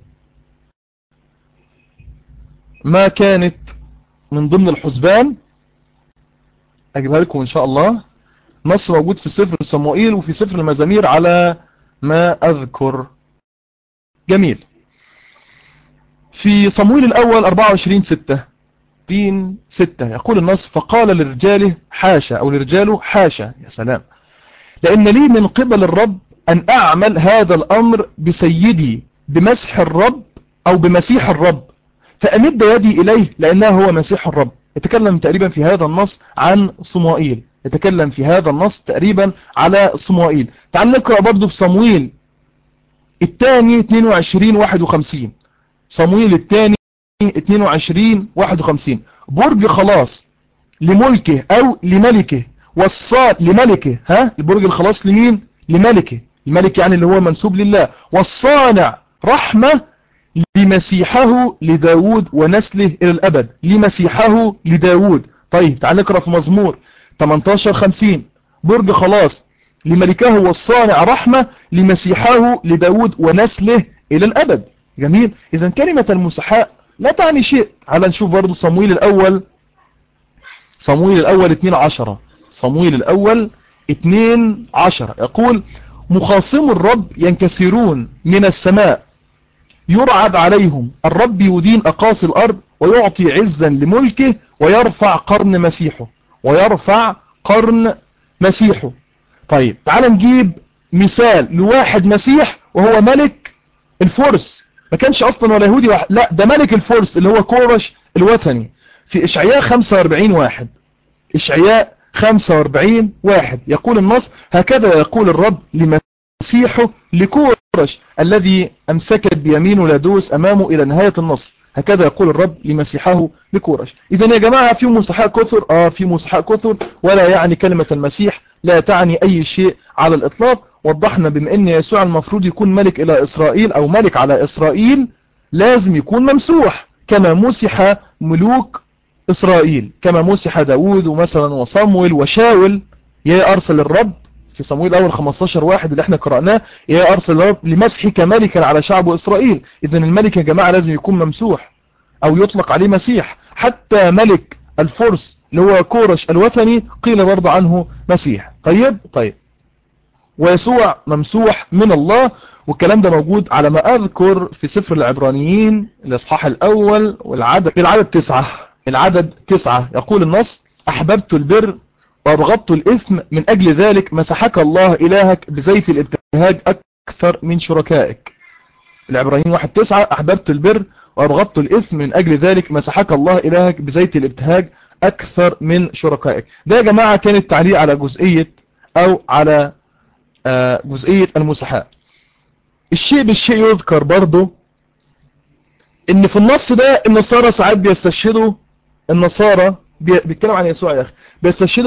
ما كانت من ضمن الحسبان. أجيبها لكم إن شاء الله. نص موجود في سفر صموئيل وفي سفر المزامير على ما أذكر. جميل. في صموئيل الأول 24:6 يقول النص: فقال لرجاله حاشا، أو لرجاله حاشا، يا سلام، لأن لي من قبل الرب أن أعمل هذا الأمر بسيدي بمسح الرب أو بمسيح الرب، فأمد يدي إليه لأنه هو مسيح الرب. يتكلم تقريبا في هذا النص عن صموئيل، يتكلم في هذا النص تقريبا على صموئيل. تعال نقرأ برضو في صموئيل الثاني 22:51. صموئيل الثاني 22:51: برج خلاص لملكه أو لملكه لملكه. البرج الخلاص لمين؟ لملكه. الملك يعني اللي هو منسوب لله. والصانع رحمة لمسيحه لداود ونسله إلى الأبد. لمسيحه لداود. طيب تعال نقرأ في مزمور 18:50: برج خلاص لملكه والصانع رحمة لمسيحه لداود ونسله إلى الأبد. جميل. إذن كلمة المسحاء لا تعني شيء. على نشوف برضو صموئيل الأول 2:10. صموئيل الأول 2:10 يقول: مخاصم الرب ينكسرون من السماء، يرعد عليهم الرب، يدين أقاصي الأرض، ويعطي عزا لملكه، ويرفع قرن مسيحه. طيب تعال نجيب مثال لواحد مسيح وهو ملك الفرس. ما كانش اصلا ولا يهودي واحد، لا ده ملك الفرس اللي هو كورش الوثني. في إشعياء 45 واحد، إشعياء 45 واحد يقول النص: هكذا يقول الرب لمسيحه لكورش الذي أمسكت بيمينه لدوس أمامه إلى نهاية النص. هكذا يقول الرب لمسيحه لكورش. إذن يا جماعة في مسيحاء كثر، في مسيحاء كثر، ولا يعني كلمة المسيح لا تعني أي شيء على الإطلاق. وضحنا بما أن يسوع المفروض يكون ملك إلى إسرائيل أو ملك على إسرائيل لازم يكون ممسوح كما مسح ملوك إسرائيل، كما مسح داود ومثلا وصمويل وشاول. يا أرسل الرب في صمويل أول 15 واحد اللي احنا قرأناه: يا أرسل الرب لمسحك ملكا على شعب إسرائيل. إذن الملك يا جماعة لازم يكون ممسوح أو يطلق عليه مسيح. حتى ملك الفرس اللي هو كورش الوثني قيل برضه عنه مسيح. طيب ويسوع ممسوح من الله، والكلام ده موجود على ما أذكر في سفر العبرانيين الإصحاح الأول العدد 9. العدد 9 يقول النص: أحببت البر وأبغضت الإثم، من أجل ذلك مسحك الله إلهك بزيت الابتهاج أكثر من شركائك. العبرانيين 1:9: أحببت البر وأبغضت الإثم، من أجل ذلك مسحك الله إلهك بزيت الابتهاج أكثر من شركائك. ده يا جماعة كان التعليق على جزئية أو على جزئية المسحاء. الشيء بالشيء يذكر برضه ان في النص ده النصارى ساعات بيستشهدوا، النصارى بيتكلم عن يسوع يا اخي، بيستشهدوا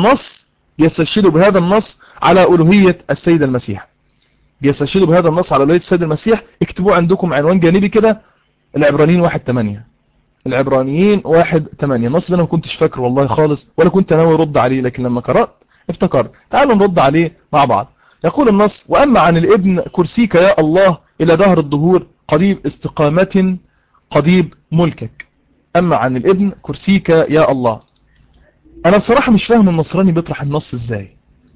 بهذا النص على ألوهية السيد المسيح. بيستشهدوا بهذا النص على ألوهية السيد المسيح. اكتبوا عندكم عنوان جانبي كده: العبرانيين 1:8. العبرانيين 1:8. النص ده انا ما كنتش فاكره والله خالص، ولا كنت ناوي ارد عليه، لكن لما قرأت افتكرت. تعالوا نرد عليه مع بعض. يقول النص: وأما عن الابن كرسيك يا الله إلى دهر الدهور، قضيب استقامة قضيب ملكك. أما عن الابن كرسيك يا الله. أنا بصراحة مش فاهم النصراني بيطرح النص إزاي.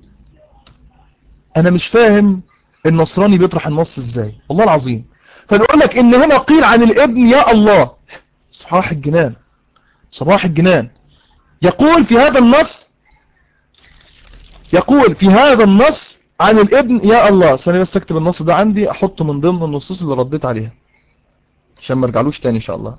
أنا مش فاهم النصراني بيطرح النص إزاي والله العظيم. فبيقول لك إن هنا قيل عن الابن يا الله. صباح الجنان، صباح الجنان. يقول في هذا النص عن الابن يا الله. ثانية بس اكتب النص ده عندي احطه من ضمن النصوص اللي رديت عليها عشان ما ارجعلوش تاني ان شاء الله.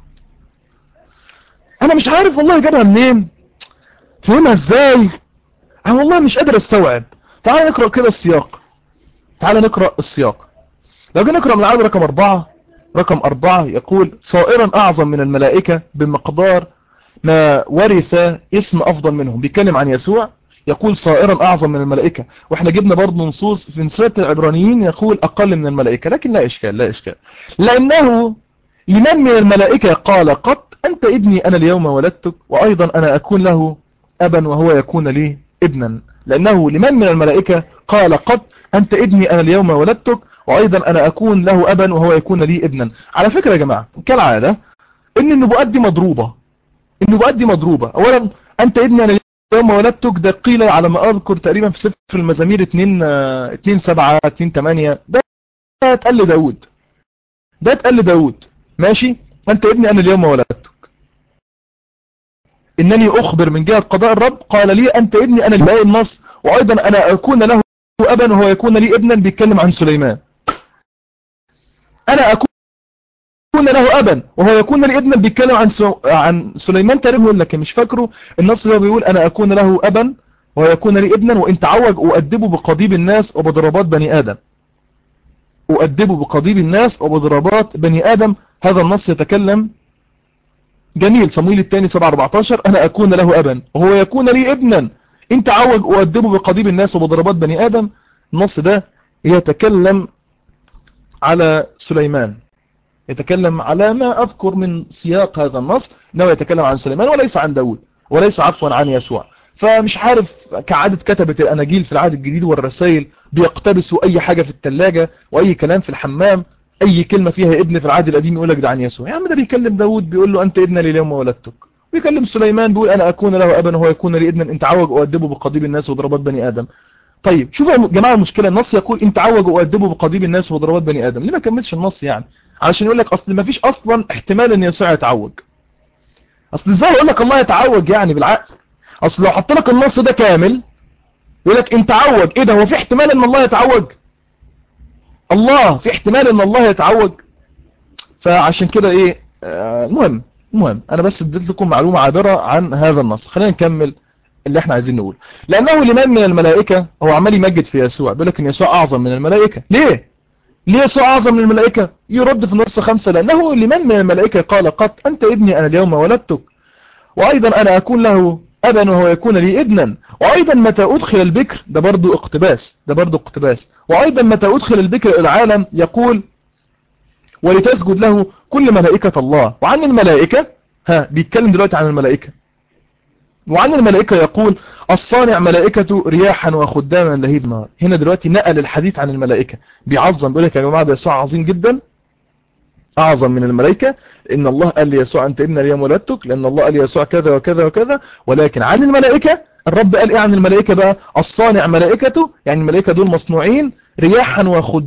انا مش عارف والله جابها منين، فهمها ازاي، انا والله مش قادر استوعب. تعال نقرأ كده السياق. تعال نقرأ السياق. لو جينا نقرأ من العدد رقم 4 يقول: صائرا اعظم من الملائكة بمقدار ما ورث اسم افضل منهم. بيتكلم عن يسوع، يقول صائرا أعظم من الملائكة. وإحنا جبنا برضه نصوص في سورة العبرانيين يقول أقل من الملائكة، لكن لا إشكال. لأنه لمن من الملائكة قال قط أنت ابني أنا اليوم ولدتك، وأيضا أنا أكون له أبا وهو يكون لي ابنا. لأنه لمن من الملائكة قال قط أنت ابني أنا اليوم ولدتك، وأيضا أنا أكون له أبا وهو يكون لي ابنا. على فكرة يا جماعة كالعادة إن النبوءات دي مضروبة. أولا أنت ابني أنا يوم ولدتك ده قيل على ما أذكر تقريبا في سفر المزامير 2:7 2:8. ده اتقال لداود. ماشي. أنت ابني أنا اليوم ولدتك، إنني أخبر من جهة قضاء الرب قال لي أنت ابني أنا اللي النص، وأيضا أنا أكون له أبا وهو يكون لي ابنا. بيتكلم عن سليمان. أنا أكون له أبا وهو يكون لي ابنا، بيتكلم عن سليمان تقريبا، لكن مش فاكره النص اللي بيقول أنا أكون له أبا ويكون لي ابنا، وإن تعوج أؤدبه بقضيب الناس وبضربات بني آدم. هذا النص يتكلم جميل. صمويل الثاني 7:14: أنا أكون له أبا وهو يكون لي ابنا، إن تعوج أؤدبه بقضيب الناس وبضربات بني آدم. النص ده يتكلم على سليمان، يتكلم على ما أذكر من سياق هذا النص أنه يتكلم عن سليمان وليس عن داود، وليس عفوا عن يسوع. فمش عارف كعادة كتبة الأناجيل في العهد الجديد والرسائل بيقتبسوا أي حاجة في الثلاجة وأي كلام في الحمام، أي كلمة فيها ابن في العهد القديم يقول لك ده عن يسوع. يا عم ده بيكلم داود بيقول له أنت ابن لي اليوم ولدتك، ويكلم سليمان بيقول أنا أكون له أبا وهو يكون لي ابنا، إن تعوج أؤدبه بقضيب الناس وضربات بني آدم. طيب شوفوا يا جماعة المشكلة، النص يقول إن تعوج أؤدبه بقضيب الناس وضربات بني آدم. ليه ما كملش النص يعني؟ علشان يقول لك أصل ما فيش أصلا احتمال أن يسوع يتعوج. أصل إزاي يقول لك الله يتعوج يعني بالعقل؟ أصل لو حط لك النص ده كامل يقول لك إن تعوج، إيه ده، هو في احتمال أن الله يتعوج؟ الله في احتمال أن الله يتعوج؟ فعشان كده ايه المهم انا بس اديت لكم معلومة عابرة عن هذا النص. خلينا نكمل اللي احنا عايزين نقول. لانه لمن من الملائكة، هو عمال يمجد في يسوع، بيقول لك ان يسوع اعظم من الملائكة. ليه يسوع اعظم من الملائكة؟ يرد في النص 5: لانه لمن من الملائكة قال قط انت ابني انا اليوم ولدتك، وايضا انا اكون له ابا وهو يكون لي ابنا، وايضا متى ادخل البكر، ده برضو اقتباس، وايضا متى ادخل البكر الى العالم يقول ولتسجد له كل ملائكة الله. وعن الملائكة بيتكلم دلوقتي عن الملائكة، وعن الملائكة يقول الصانع ملائكة رياحا وخداما لهيب نار. هنا دلوقتي نقل الحديث عن الملائكة، بيعظم، بيقول لك يا جماعة ده يسوع عظيم جدا، أعظم من الملائكة، إن الله قال ليسوع أنت ابن اليوم ولدتك، لأن الله قال ليسوع كذا وكذا وكذا. ولكن عن الملائكة الرب قال إيه عن الملائكة بقى؟ الصانع ملائكته، يعني الملائكة دول مصنوعين رياحا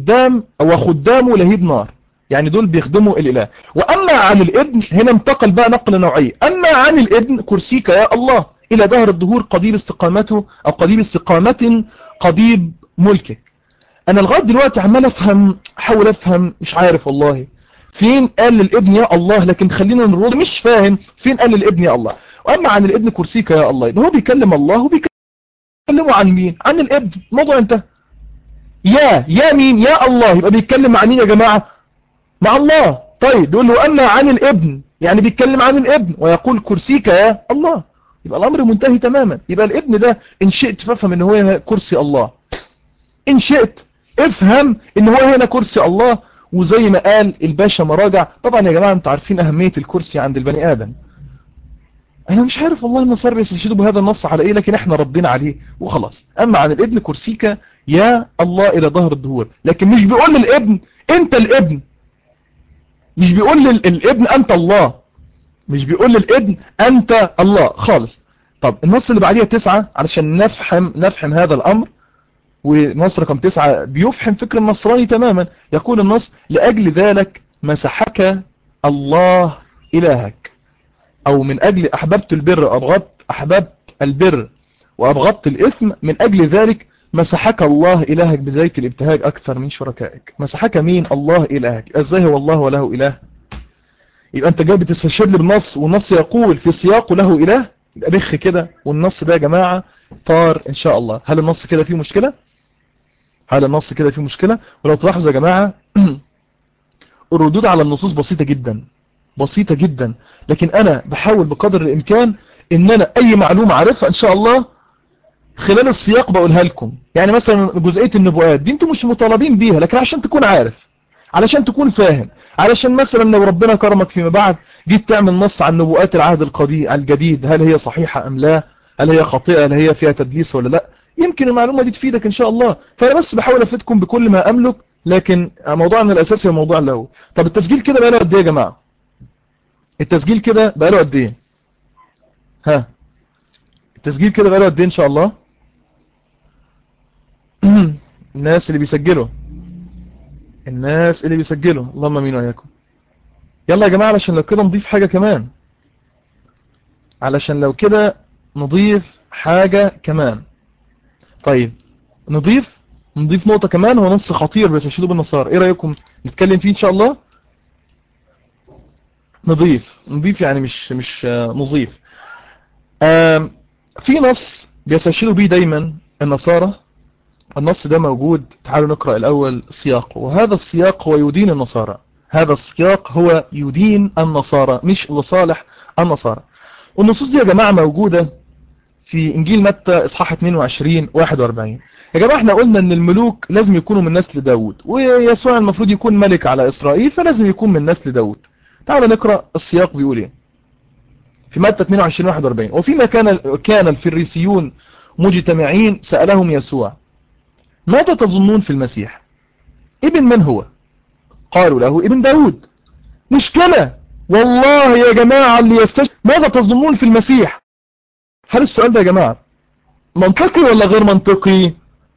وخدام لهيب نار، يعني دول بيخدموا الإله. وأما عن الابن، هنا انتقل بقى نقل نوعي، أما عن الابن كرسيك يا الله إلى دهر الدهور قضيب استقامته، أو قضيب استقامة قضيب ملكك. أنا لغاية دلوقتي عمال أحاول أفهم، مش عارف والله فين قال للابن يا الله، لكن خلينا نرد، مش فاهم فين قال للابن يا الله. وأما عن الابن كرسيك يا الله، يبقى هو بيكلم الله وبيكلمه عن مين؟ عن الابن. الموضوع انتهى. يا مين؟ يا الله. يبقى بيتكلم مع مين يا جماعة؟ مع الله. طيب يقول له أما عن الابن، يعني بيتكلم عن الابن ويقول كرسيك يا الله، يبقى الأمر منتهي تماما. يبقى الابن ده إن شئت فافهم إن هو هنا كرسي الله، إن شئت افهم إن هو هنا كرسي الله. وزي ما قال الباشا مراجع، طبعا يا جماعة انتوا عارفين أهمية الكرسي عند البني آدم. أنا مش عارف والله النصارى بيستشهدوا بهذا النص على إيه، لكن إحنا ردينا عليه وخلاص. أما عن الابن كرسيك يا الله إلى ظهر الدهور، لكن مش بيقول للابن أنت الابن، مش بيقول للابن أنت الله، مش بيقول للابن أنت الله خالص. طب النص اللي بعديها 9 علشان نفهم هذا الأمر، ونص رقم 9 بيفهم فكر النصراني تماما. يقول النص لأجل ذلك مسحك الله إلهك، أو من أجل أحببت البر أحببت البر وأبغضت الإثم، من أجل ذلك مسحك الله إلهك بذات الابتهاج أكثر من شركائك. مسحك مين؟ الله إلهك. إزاي هو الله وله إله؟ يبقى أنت جاي بتستشهد لي بالنص، والنص يقول في سياقه له إله، يبقى بخ كده. والنص ده يا جماعة طار إن شاء الله. هل النص كده فيه مشكلة؟ ولو تلاحظوا يا جماعة الردود على النصوص بسيطة جدا، لكن أنا بحاول بقدر الإمكان إن أنا أي معلومة عارفها إن شاء الله خلال السياق بقولها لكم. يعني مثلا جزئية النبوءات دي انتم مش مطالبين بيها، لكن عشان تكون عارف، علشان تكون فاهم، علشان مثلا لو ربنا كرمك فيما بعد جيت تعمل نص عن نبوءات العهد الجديد، هل هي صحيحة أم لا، هل هي خاطئة، هل هي فيها تدليس ولا لا، يمكن المعلومة دي تفيدك إن شاء الله. فأنا بس بحاول أفيدكم بكل ما أملك، لكن موضوعنا الأساسي هو موضوع اللهو. طب التسجيل كده بقاله قد إيه يا جماعة؟ التسجيل كده بقاله قد إيه؟ التسجيل كده بقاله قد إيه إن شاء الله؟ الناس اللي بيسجلوا اللهم امين وإياكم. يلا يا جماعة علشان لو كده نضيف حاجة كمان، طيب نضيف نقطة كمان، هو نص خطير بيستشهدوا بالنصارى. ايه رأيكم نتكلم فيه ان شاء الله؟ نضيف يعني مش نضيف. في نص بيستشهدوا بيه دايما النصارى، النص ده موجود، تعالوا نقرأ الأول سياقه. وهذا السياق هو يدين النصارى، مش لصالح النصارى. والنصوص دي يا جماعة موجودة في إنجيل متى إصحاح 22-41. يا جماعة احنا قلنا ان الملوك لازم يكونوا من نسل داود، ويسوع المفروض يكون ملك على إسرائيل، فلازم يكون من نسل داود. تعالوا نقرأ السياق بيقول ايه في متى 22-41. وفيما كان الفريسيون مجتمعين سألهم يسوع ماذا تظنون في المسيح؟ ابن من هو؟ قالوا له ابن داود. مشكلة والله يا جماعة اللي يستشهد. ماذا تظنون في المسيح؟ هل السؤال ده يا جماعة منطقي ولا غير منطقي؟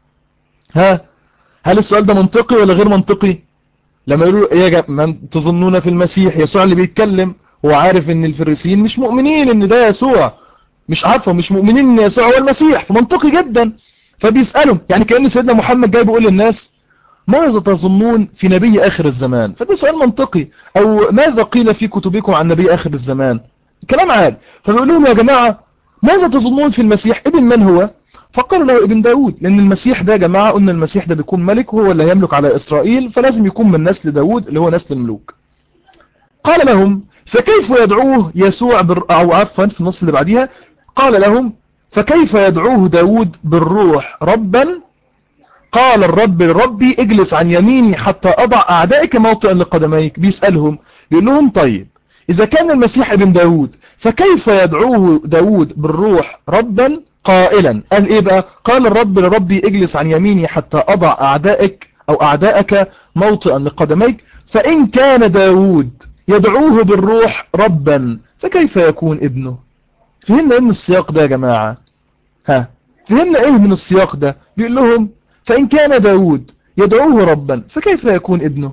هل السؤال ده منطقي ولا غير منطقي؟ لما يقولوا يا جماعة من تظنون في المسيح، يسوع اللي بيتكلم هو عارف ان الفريسيين مش مؤمنين ان ده يسوع، مش مؤمنين ان يسوع هو المسيح، فمنطقي جدا. فبيسألهم، يعني كأن سيدنا محمد جاي بيقول للناس ماذا تظنون في نبي آخر الزمان؟ فده سؤال منطقي. أو ماذا قيل في كتبكم عن نبي آخر الزمان؟ كلام عادي. فبيقول لهم يا جماعة ماذا تظنون في المسيح؟ ابن من هو؟ فقالوا له ابن داود، لأن المسيح ده يا جماعة قلنا المسيح ده بيكون ملك وهو اللي يملك على إسرائيل، فلازم يكون من نسل داود اللي هو نسل الملوك. قال لهم فكيف يدعوه يسوع أو عفوا في النص اللي بعديها قال لهم فكيف يدعوه داود بالروح ربا؟ قال الرب لربي اجلس عن يميني حتى أضع أعدائك موطئا لقدميك. بيسألهم بيقول لهم طيب إذا كان المسيح ابن داود فكيف يدعوه داود بالروح ربا قائلا؟ قال إيه بقى؟ قال الرب لربي اجلس عن يميني حتى أضع أعدائك أو أعدائك موطئا لقدميك. فإن كان داود يدعوه بالروح ربا فكيف يكون ابنه؟ فهمنا إيه من السياق ده يا جماعة؟ فهمنا إيه من السياق ده؟ بيقول لهم فإن كان داود يدعوه ربا فكيف يكون ابنه؟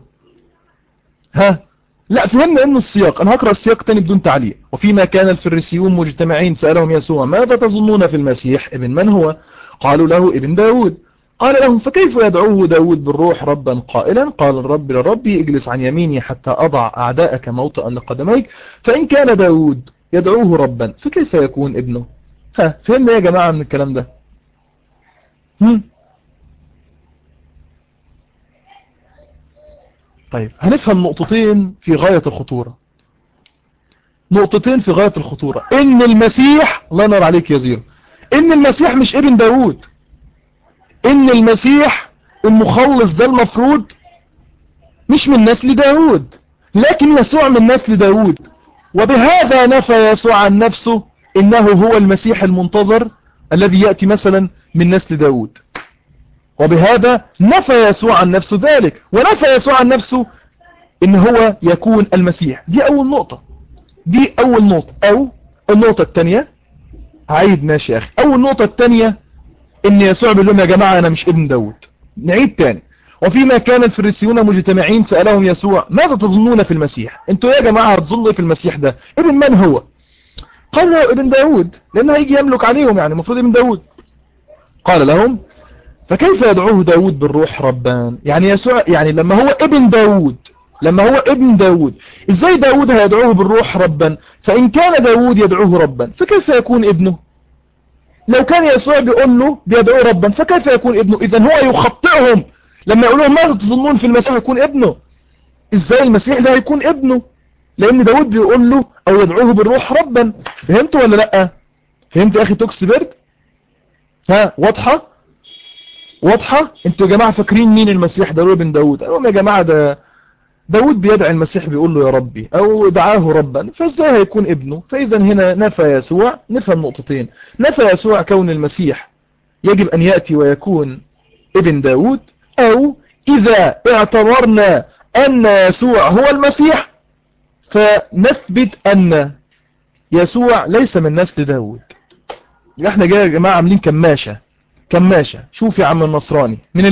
لا فهمنا إن السياق. أنا هقرأ السياق تاني بدون تعليق. وفيما كان الفريسيون مجتمعين سألهم يسوع ماذا تظنون في المسيح؟ ابن من هو؟ قالوا له ابن داود. قال لهم فكيف يدعوه داود بالروح ربا قائلا قال الرب لربي اجلس عن يميني حتى أضع أعداءك موطئا لقدميك. فإن كان داود يدعوه ربا فكيف يكون ابنه؟ فهمنا يا جماعة من الكلام ده؟ طيب هنفهم نقطتين في غاية الخطورة. نقطتين في غاية الخطورة. إن المسيح، الله ينور عليك يا زيرو، إن المسيح مش ابن داود. إن المسيح المخلص ده المفروض مش من نسل داود، لكن يسوع من نسل داود. وبهذا نفى يسوع عن نفسه إنه هو المسيح المنتظر الذي يأتي مثلا من نسل داود. وبهذا نفى يسوع عن نفسه ذلك، ونفى يسوع عن نفسه إن هو يكون المسيح. دي أول نقطة. دي أول نقطة. أو النقطة الثانية، عيد ماشي يا أخي. أول نقطة الثانية إن يسوع بيقول لهم يا جماعة أنا مش ابن داود. نعيد تاني. وفيما كان الفريسيون مجتمعين سألهم يسوع ماذا تظنون في المسيح؟ انتوا يا جماعة هتظنوا في المسيح ده ابن من هو؟ قالوا ابن داود، لأنه هيجي يملك عليهم، يعني المفروض ابن داود. قال لهم فكيف يدعوه داود بالروح ربان؟ يعني يسوع يعني لما هو ابن داود، لما هو ابن داود ازاي داود هيدعوه بالروح ربا؟ فإن كان داود يدعوه ربا فكيف يكون ابنه؟ لو كان يسوع بيقول له بيدعوه ربا فكيف يكون ابنه؟ إذن هو يخطئهم لما يقول لهم ماذا تظنون في المسيح يكون ابنه. ازاي المسيح ده هيكون ابنه؟ لأن داود بيقول له أو يدعوه بالروح ربا. فهمتوا ولا لأ؟ فهمت يا أخي توكس بيرد؟ واضحة؟ واضحة؟ انتوا يا جماعة فاكرين مين المسيح ده؟ ابن داود. قالوا يا جماعة ده داود بيدعي المسيح بيقول له يا ربي أو دعاه ربا، فازاي هيكون ابنه؟ فإذا هنا نفى يسوع. نفهم نقطتين. نفى يسوع كون المسيح يجب أن يأتي ويكون ابن داود، أو إذا اعتبرنا أن يسوع هو المسيح فنثبت أن يسوع ليس من نسل داود. احنا جاي يا جماعة عاملين كماشة. شوف يا عم النصراني، من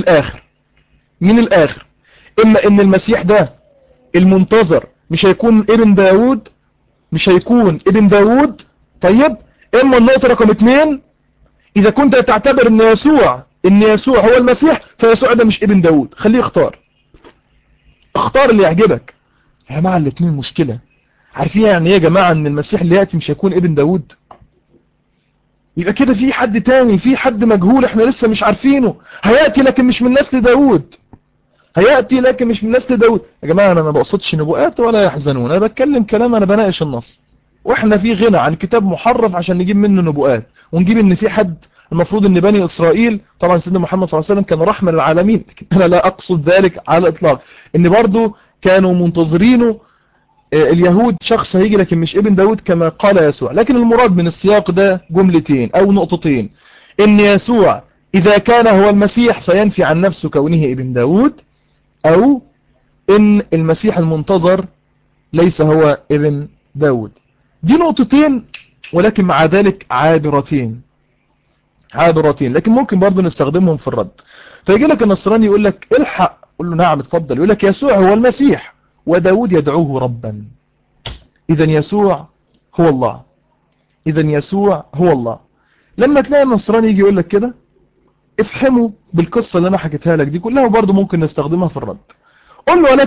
الآخر إما إن المسيح ده المنتظر مش هيكون ابن داود، مش هيكون ابن داود. طيب إما النقطة رقم 2 إذا كنت تعتبر إن يسوع هو المسيح فيسوع ده مش ابن داود. خليه اختار اللي يعجبك يا جماعة. الاثنين مشكلة. عارفين يعني ايه يا جماعة ان المسيح اللي يأتي مش هيكون ابن داود؟ يبقى كده في حد تاني، في حد مجهول احنا لسه مش عارفينه هيأتي لكن مش من نسل داود. هيأتي لكن مش من نسل داود. يا جماعة انا ما بقصدش نبوءات ولا يحزنون، انا بتكلم كلام، انا بناقش النص. واحنا في غنى عن كتاب محرف عشان نجيب منه نبوءات ونجيب ان في حد المفروض ان بني اسرائيل، طبعا سيدنا محمد صلى الله عليه وسلم كان رحمة للعالمين، لكن انا لا اقصد ذلك على الاطلاق. ان برضو كانوا منتظرينه اليهود شخص هيجي لكن مش ابن داود كما قال يسوع. لكن المراد من السياق ده جملتين أو نقطتين. إن يسوع إذا كان هو المسيح فينفي عن نفسه كونه ابن داود، أو إن المسيح المنتظر ليس هو ابن داود. دي نقطتين، ولكن مع ذلك عابرتين لكن ممكن برضو نستخدمهم في الرد. فيجي لك النصراني يقول لك الحق، قل له نعم اتفضل. يقول لك يسوع هو المسيح وداود يدعوه ربا. إذن يسوع هو الله. لما تلاقي النصراني يجي يقول لك كده افهموا بالقصة اللي أنا حكيتها لك دي كلها، وبرضه ممكن نستخدمها في الرد. قل له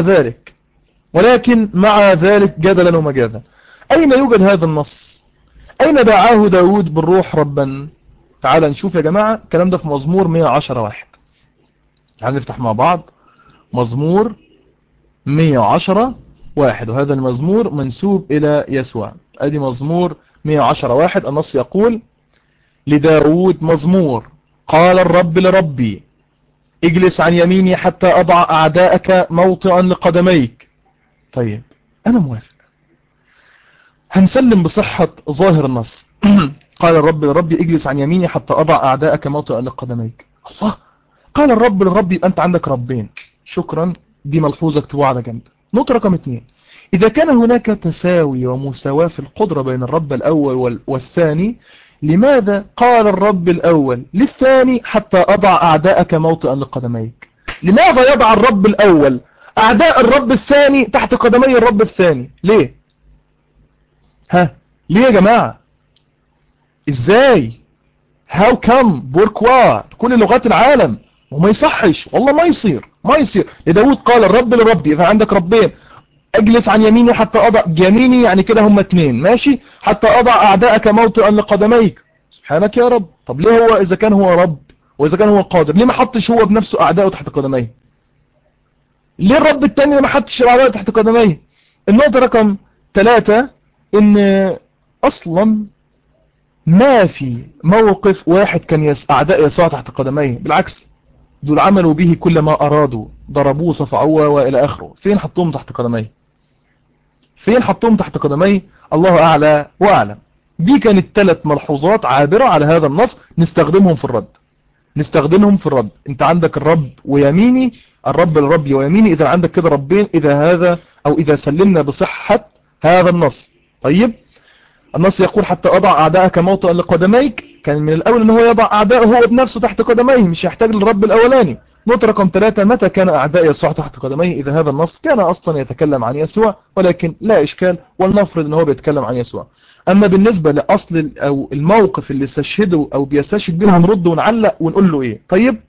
ولكن مع ذلك جدلا ومجادا، أين يوجد هذا النص؟ أين دعاه داود بالروح ربا؟ تعال نشوف يا جماعة الكلام ده في مزمور 110 واحد. تعال نفتح مع بعض مزمور 110 واحد، وهذا المزمور منسوب إلى يسوع. أدي مزمور 110 واحد. النص يقول لداود مزمور: قال الرب لربي اجلس عن يميني حتى أضع أعداءك موطئا لقدميك. طيب أنا موافق، هنسلم بصحة ظاهر النص. قال الرب لربي اجلس عن يميني حتى أضع أعداءك موطئا لقدميك. الله، قال الرب للرب، يبقى أنت عندك ربين. شكرا، دي ملحوظة اكتبوها على جنب. نقطة رقم 2: إذا كان هناك تساوي ومساواة في القدرة بين الرب الأول والثاني، لماذا قال الرب الأول للثاني حتى أضع أعداءك موطئا لقدميك؟ لماذا يضع الرب الأول أعداء الرب الثاني تحت قدمي الرب الثاني؟ ليه؟ ليه يا جماعة؟ إزاي؟ how come؟ بوركوا؟ كل لغات العالم، وما يصحش والله، ما يصير. لداود قال الرب لربي، إذا عندك ربين، اجلس عن يميني حتى أضع، يميني يعني كده هم 2 ماشي، حتى أضع أعداءك موطئا لقدميك. سبحانك يا رب. طب ليه هو إذا كان هو رب وإذا كان هو قادر، ليه ما حطش هو بنفسه أعداءه تحت قدميه؟ ليه الرب التاني ما حطش الأعداء تحت قدميه؟ النقطة رقم 3: إن أصلا ما في موقف واحد كان أعداء يسوع تحت قدميه، بالعكس دول عملوا به كل ما أرادوا، ضربوه صفعوه وإلى آخره. فين حطوهم تحت قدميه؟ فين حطوهم تحت قدميه؟ الله أعلى وأعلم. دي كانت 3 ملحوظات عابرة على هذا النص نستخدمهم في الرد. انت عندك الرب ويميني، الرب الرب ويميني، إذا عندك كده ربين، إذا سلمنا بصحة هذا النص. طيب النص يقول حتى أضع أعداءك موطئا لقدميك، كان من الأول أنه يضع أعداءه هو بنفسه تحت قدميه، مش يحتاج للرب الأولاني. نقطة رقم 3: متى كان أعداء يسوع تحت قدميه؟ إذا هذا النص كان أصلا يتكلم عن يسوع، ولكن لا إشكال، ولنفرض أنه بيتكلم عن يسوع. أما بالنسبة لأصل أو الموقف اللي استشهده أو بيستشهد به، هنرد ونعلق ونقول له إيه؟ طيب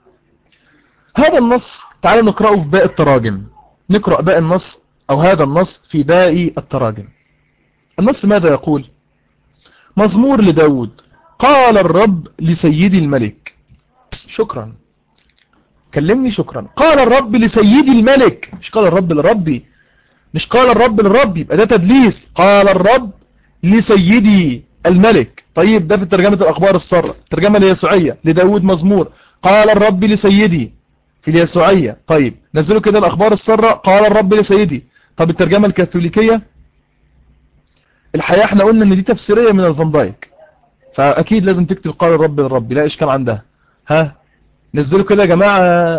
هذا النص تعالوا نقرأه في باقي التراجم. نقرأ باقي النص أو هذا النص في باقي التراجم. النص ماذا يقول؟ مزمور لداود: قال الرب لسيدي الملك. شكرا، كلمني شكرا. قال الرب لسيدي الملك، مش قال الرب لربي، مش قال الرب للرب، يبقى ده تدليس. قال الرب لسيدي الملك. طيب ده في ترجمة الأخبار السارة، الترجمة اليسوعية لداود مزمور: قال الرب لسيدي في اليسوعية. طيب نزلوا كده الأخبار السارة: قال الرب لسيدي. طب الترجمة الكاثوليكية، الحقيقة احنا قلنا ان دي تفسيرية من الفان دايك، فأكيد لازم تكتب قال الرب للرب، لا إشكال عندها. نزلوا كده يا جماعة،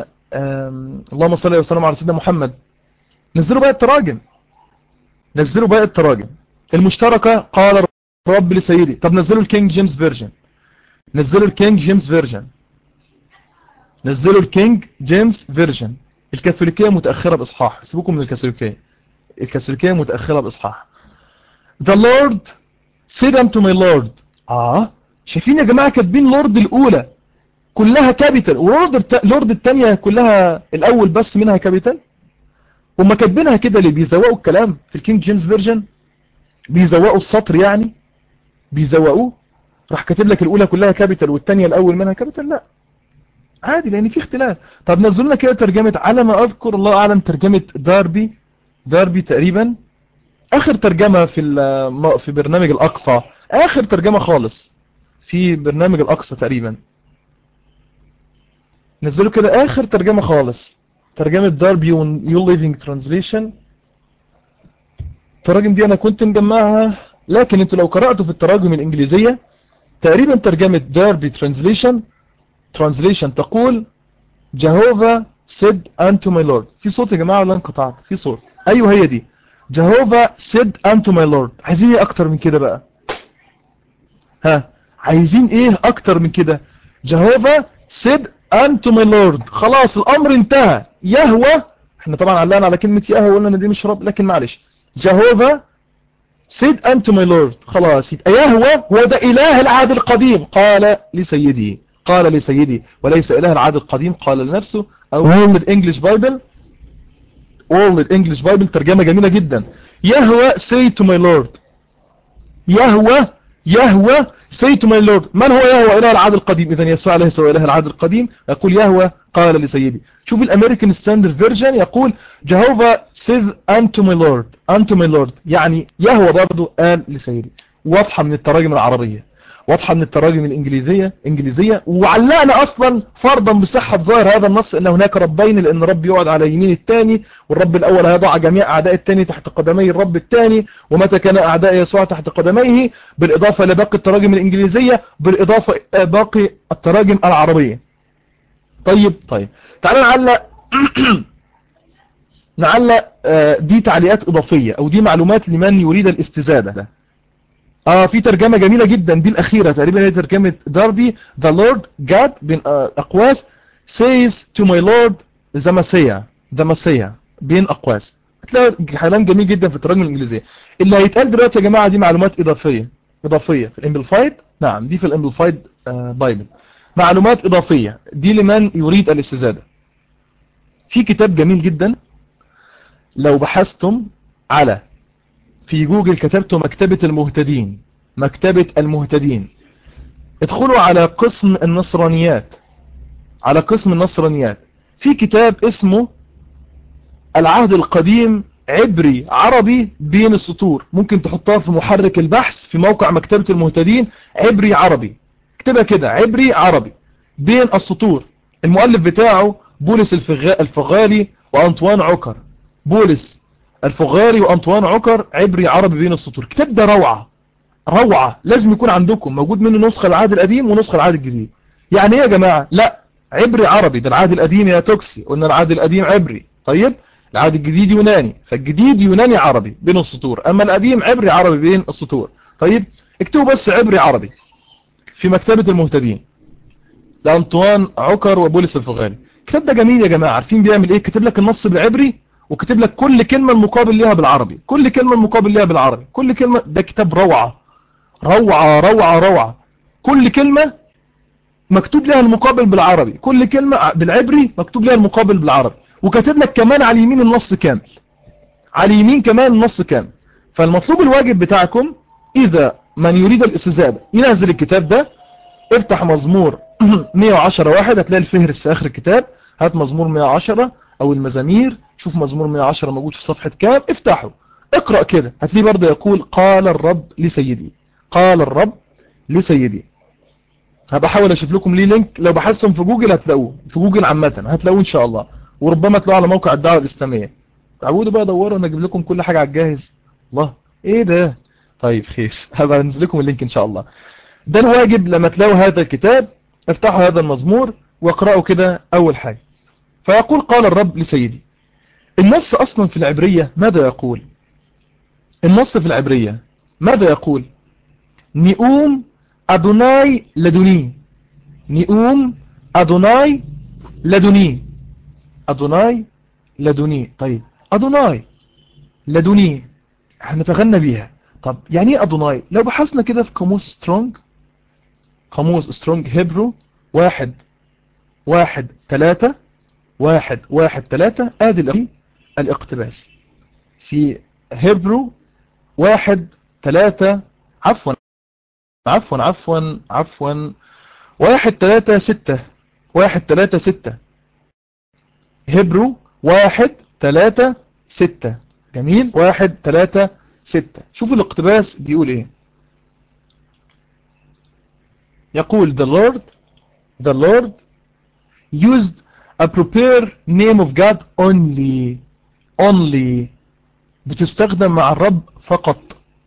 اللهم صل وسلم على سيدنا محمد. نزلوا باقي التراجم المشتركة: قال الرب لسيدي. طب نزلوا الكينج جيمس فيرجن، نزلوا الكينج جيمس فيرجن. الكاثوليكية متأخرة بإصحاح، سيبوكم من الكاثوليكية متأخرة بإصحاح. The Lord said unto my Lord. شايفين يا جماعة كاتبين لورد الأولى كلها كابيتال، ولورد الثانية كلها الأول بس منها كابيتال. هم كاتبينها كده اللي بيزوقوا الكلام في الكينج جيمس فيرجن، بيزوقوا السطر يعني، بيزوقوه. راح كاتب لك الأولى كلها كابيتال والثانية الأول منها كابيتال. لا عادي لأن في اختلاف. طب نزلنا كده ترجمة، على ما أذكر الله أعلم، ترجمة داربي تقريبا، آخر ترجمة في برنامج الأقصى، آخر ترجمة خالص في برنامج الأقصى تقريبا. نزلوا كده آخر ترجمة خالص، ترجمة داربي ونيو ليفينج ترانزليشن. التراجم دي أنا كنت مجمعها، لكن انتوا لو قرأتوا في التراجم الإنجليزية تقريبا ترجمة داربي ترانزليشن تقول جهوفا said unto my Lord. في صوت يا جماعة ولا انقطعت؟ في صوت. أيوه هي دي، جهوفا said unto my Lord. عايزين ايه أكتر من كده بقى؟ عايزين ايه أكتر من كده؟ جهوفا said unto my Lord. خلاص الأمر انتهى. يهوه، احنا طبعا علقنا على كلمة يهوه وقلنا ان دي مش رب، لكن معلش، جهوفا said unto my Lord. خلاص يبقى يهوه هو ده إله العهد القديم، قال لسيدي، قال لسيدي وليس إله العهد القديم قال لنفسه. أو World English Bible، World English Bible ترجمة جميلة جدا. يهوه say to my Lord. يهوه say to my Lord. من هو يهوه؟ إله العهد القديم. إذن يسوع ليس هو إله العهد القديم، يقول يهوه قال لسيدي. شوف الأمريكان ستاندرد فيرجن يقول جهوفا says unto my Lord. unto my Lord يعني يهوه برضو قال لسيدي. واضحة من التراجم العربية، واضحة من التراجم الإنجليزية. وعلقنا أصلا فرضا بصحة ظاهر هذا النص أن هناك ربين، لأن رب يقعد على يمين الثاني، والرب الأول هيضع جميع أعداء الثاني تحت قدمي الرب الثاني، ومتى كان أعداء يسوع تحت قدميه، بالإضافة لباقي التراجم الإنجليزية، بالإضافة باقي التراجم العربية. طيب تعالى نعلق دي تعليقات إضافية أو دي معلومات لمن يريد الاستزادة. في ترجمة جميلة جدا دي الأخيرة تقريبا هي ترجمة داربي. The Lord God بين أقواس says to my Lord the Messiah بين أقواس. هتلاقي كلام جميل جدا في الترجمة الإنجليزية. اللي هيتقال دلوقتي يا جماعة دي معلومات إضافية في الإمبليفايد. نعم دي في الإمبليفايد بايبل معلومات إضافية دي لمن يريد الاستزادة. في كتاب جميل جدا لو بحثتم في جوجل كتبتوا مكتبة المهتدين، ادخلوا على قسم النصرانيات، في كتاب اسمه العهد القديم عبري عربي بين السطور. ممكن تحطها في محرك البحث في موقع مكتبة المهتدين عبري عربي، اكتبها كده عبري عربي بين السطور. المؤلف بتاعه بولس الفغالي وأنطوان عكر. بولس الفغالي وأنطوان عكر عبري عربي بين السطور. الكتاب ده روعة لازم يكون عندكم موجود منه نسخة العهد القديم ونسخة العهد الجديد. يعني ايه يا جماعة؟ لا عبري عربي ده العهد القديم يا توكسي، قلنا العهد القديم عبري. طيب العهد الجديد يوناني، فالجديد يوناني عربي بين السطور، اما القديم عبري عربي بين السطور. طيب اكتبوا بس عبري عربي في مكتبة المهتدين لأنطوان عكر وبولس الفغالي. الكتاب ده جميل يا جماعة. عارفين بيعمل ايه؟ كتب لك النص بالعبري وكتب لك كل كلمة المقابل ليها بالعربي، كل كلمة. ده كتاب روعة. كل كلمة مكتوب لها المقابل بالعربي، كل كلمة بالعبري مكتوب لها المقابل بالعربي، وكاتب لك كمان على اليمين النص كامل. فالمطلوب الواجب بتاعكم إذا من يريد الاستزادة ينزل الكتاب ده، افتح مزمور 110 واحد، هتلاقي الفهرس في آخر الكتاب، هات مزمور 110 أو المزامير، شوف مزمور 110 موجود في صفحة كام، افتحه اقرأ كده، هتلاقي برضه يقول قال الرب لسيدي. هبقى احاول اشوف لكم ليه لينك، لو بحثتم في جوجل هتلاقوه، في جوجل عامة هتلاقوه ان شاء الله، وربما تلاقوه على موقع الدعوة الإسلامية. تعودوا بقى دوروا انا اجيب لكم كل حاجة على الجاهز. الله ايه ده؟ طيب خير هبقى انزل لكم اللينك ان شاء الله. ده الواجب لما تلاقوا هذا الكتاب، افتحوا هذا المزمور واقرأوا كده اول حاجة. فيقول قال الرب لسيدي. النص اصلا في العبرية ماذا يقول؟ نئوم أدوناي لدني. طيب أدوناي لدني هنتغنى بيها. طب يعني ايه أدوناي؟ لو بحثنا كده في قاموس سترونج هيبرو 1:1:3 ادي الاقتباس في هيبرو 1:3 عفوا 1:3:6 هبرو 1:3:6 جميل 1:3:6. شوفوا الاقتباس بيقول ايه. يقول the Lord used a proper name of God only بتستخدم مع الرب فقط.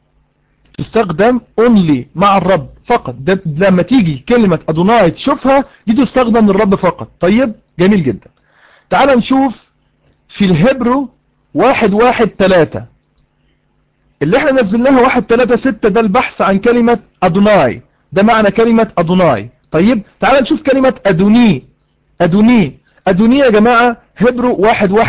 ده لما تيجي كلمة أدوناي تشوفها دي تستخدم للرب فقط. طيب جميل جدا. تعال نشوف في الهبرو 1:1:3 اللي احنا نزلناها 1:3:6 ده البحث عن كلمة أدوناي، ده معنى كلمة أدوناي. طيب تعال نشوف كلمة أدوني يا جماعة. هبرو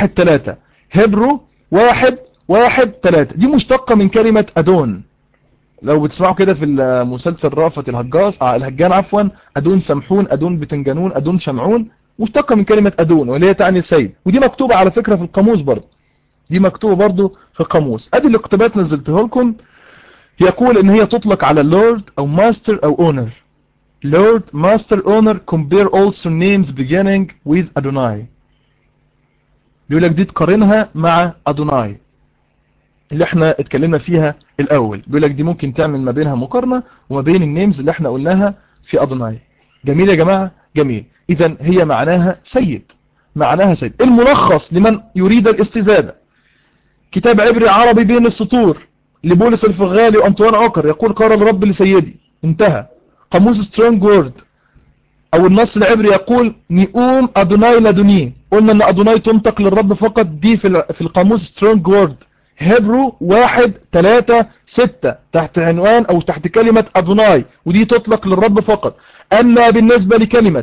1:1:3 دي مشتقة من كلمة أدون. لو بتسمعوا كده في المسلسل رأفت الهجان عفوا، أدون سمحون، أدون بتنجانون، أدون شمعون، مشتقة من كلمة أدون واللي هي تعني سيد، ودي مكتوبة على فكرة في القاموس برضه، دي مكتوبة برضه في القاموس. ادي الاقتباس نزلته لكم، يقول ان هي تطلق على لورد او ماستر او اونر. Lord, Master, Owner compare also names beginning with Adonai. بيقول لك دي تقارنها مع أدوناي اللي احنا اتكلمنا فيها الأول. بيقول لك دي ممكن تعمل ما بينها مقارنة وما بين النيمز اللي احنا قلناها في أدوناي. جميل يا جماعة؟ جميل. إذن هي معناها سيد، معناها سيد. الملخص لمن يريد الاستزادة، كتاب عبري عربي بين السطور لبولس الفغالي وأنطوان عوكر، يقول قال الرب لسيدي، انتهى. قاموس سترونج وورد او النص العبري يقول نئوم أدوناي لدوني. قلنا ان أدوناي تنطق للرب فقط، دي في القاموس سترونج وورد هيبرو 1-3-6 تحت عنوان او تحت كلمة أدوناي، ودي تطلق للرب فقط. اما بالنسبة لكلمة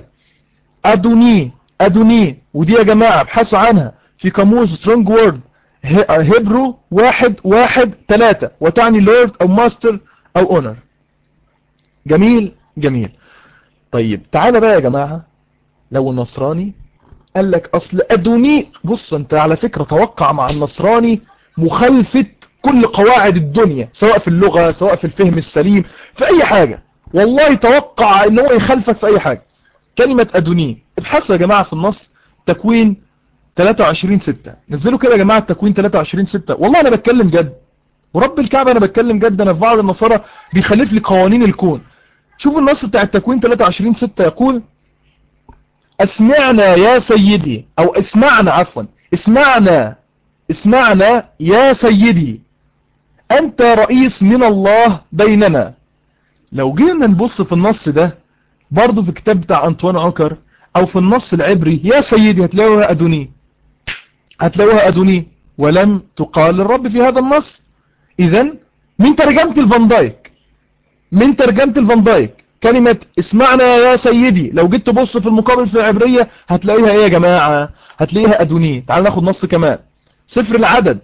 أدوني ودي يا جماعة ابحثوا عنها في قاموس سترونج وورد هيبرو 1-1-3 وتعني لورد او ماستر او اونر. جميل جميل. طيب تعالى بقى يا جماعة، لو النصراني قال لك أصل أدوني، بص أنت على فكرة توقع مع النصراني مخالفة كل قواعد الدنيا، سواء في اللغة سواء في الفهم السليم في أي حاجة، والله توقع إن هو يخالفك في أي حاجة. كلمة أدوني ابحثوا يا جماعة في النص، تكوين 23-6. نزلوا كده يا جماعة تكوين 23-6، والله أنا بتكلم جد ورب الكعبة أنا بتكلم جد. أنا في بعض النصارى بيخالف لي قوانين الكون. شوفوا النص بتاع التكوين 23-6 يقول اسمعنا يا سيدي، او اسمعنا عفوا، اسمعنا يا سيدي انت رئيس من الله بيننا. لو جينا نبص في النص ده برضو في كتاب بتاع أنطوان عوكر او في النص العبري يا سيدي هتلاقوها أدوني، هتلاقوها أدوني ولم تقال للرب في هذا النص. اذا من ترجمة الفان دايك، من ترجمة الفان دايك كلمة اسمعنا يا سيدي لو جيت تبص في المقابل في العبرية هتلاقيها ايه يا جماعة؟ هتلاقيها أدوني. تعال ناخد نص كمان، سفر العدد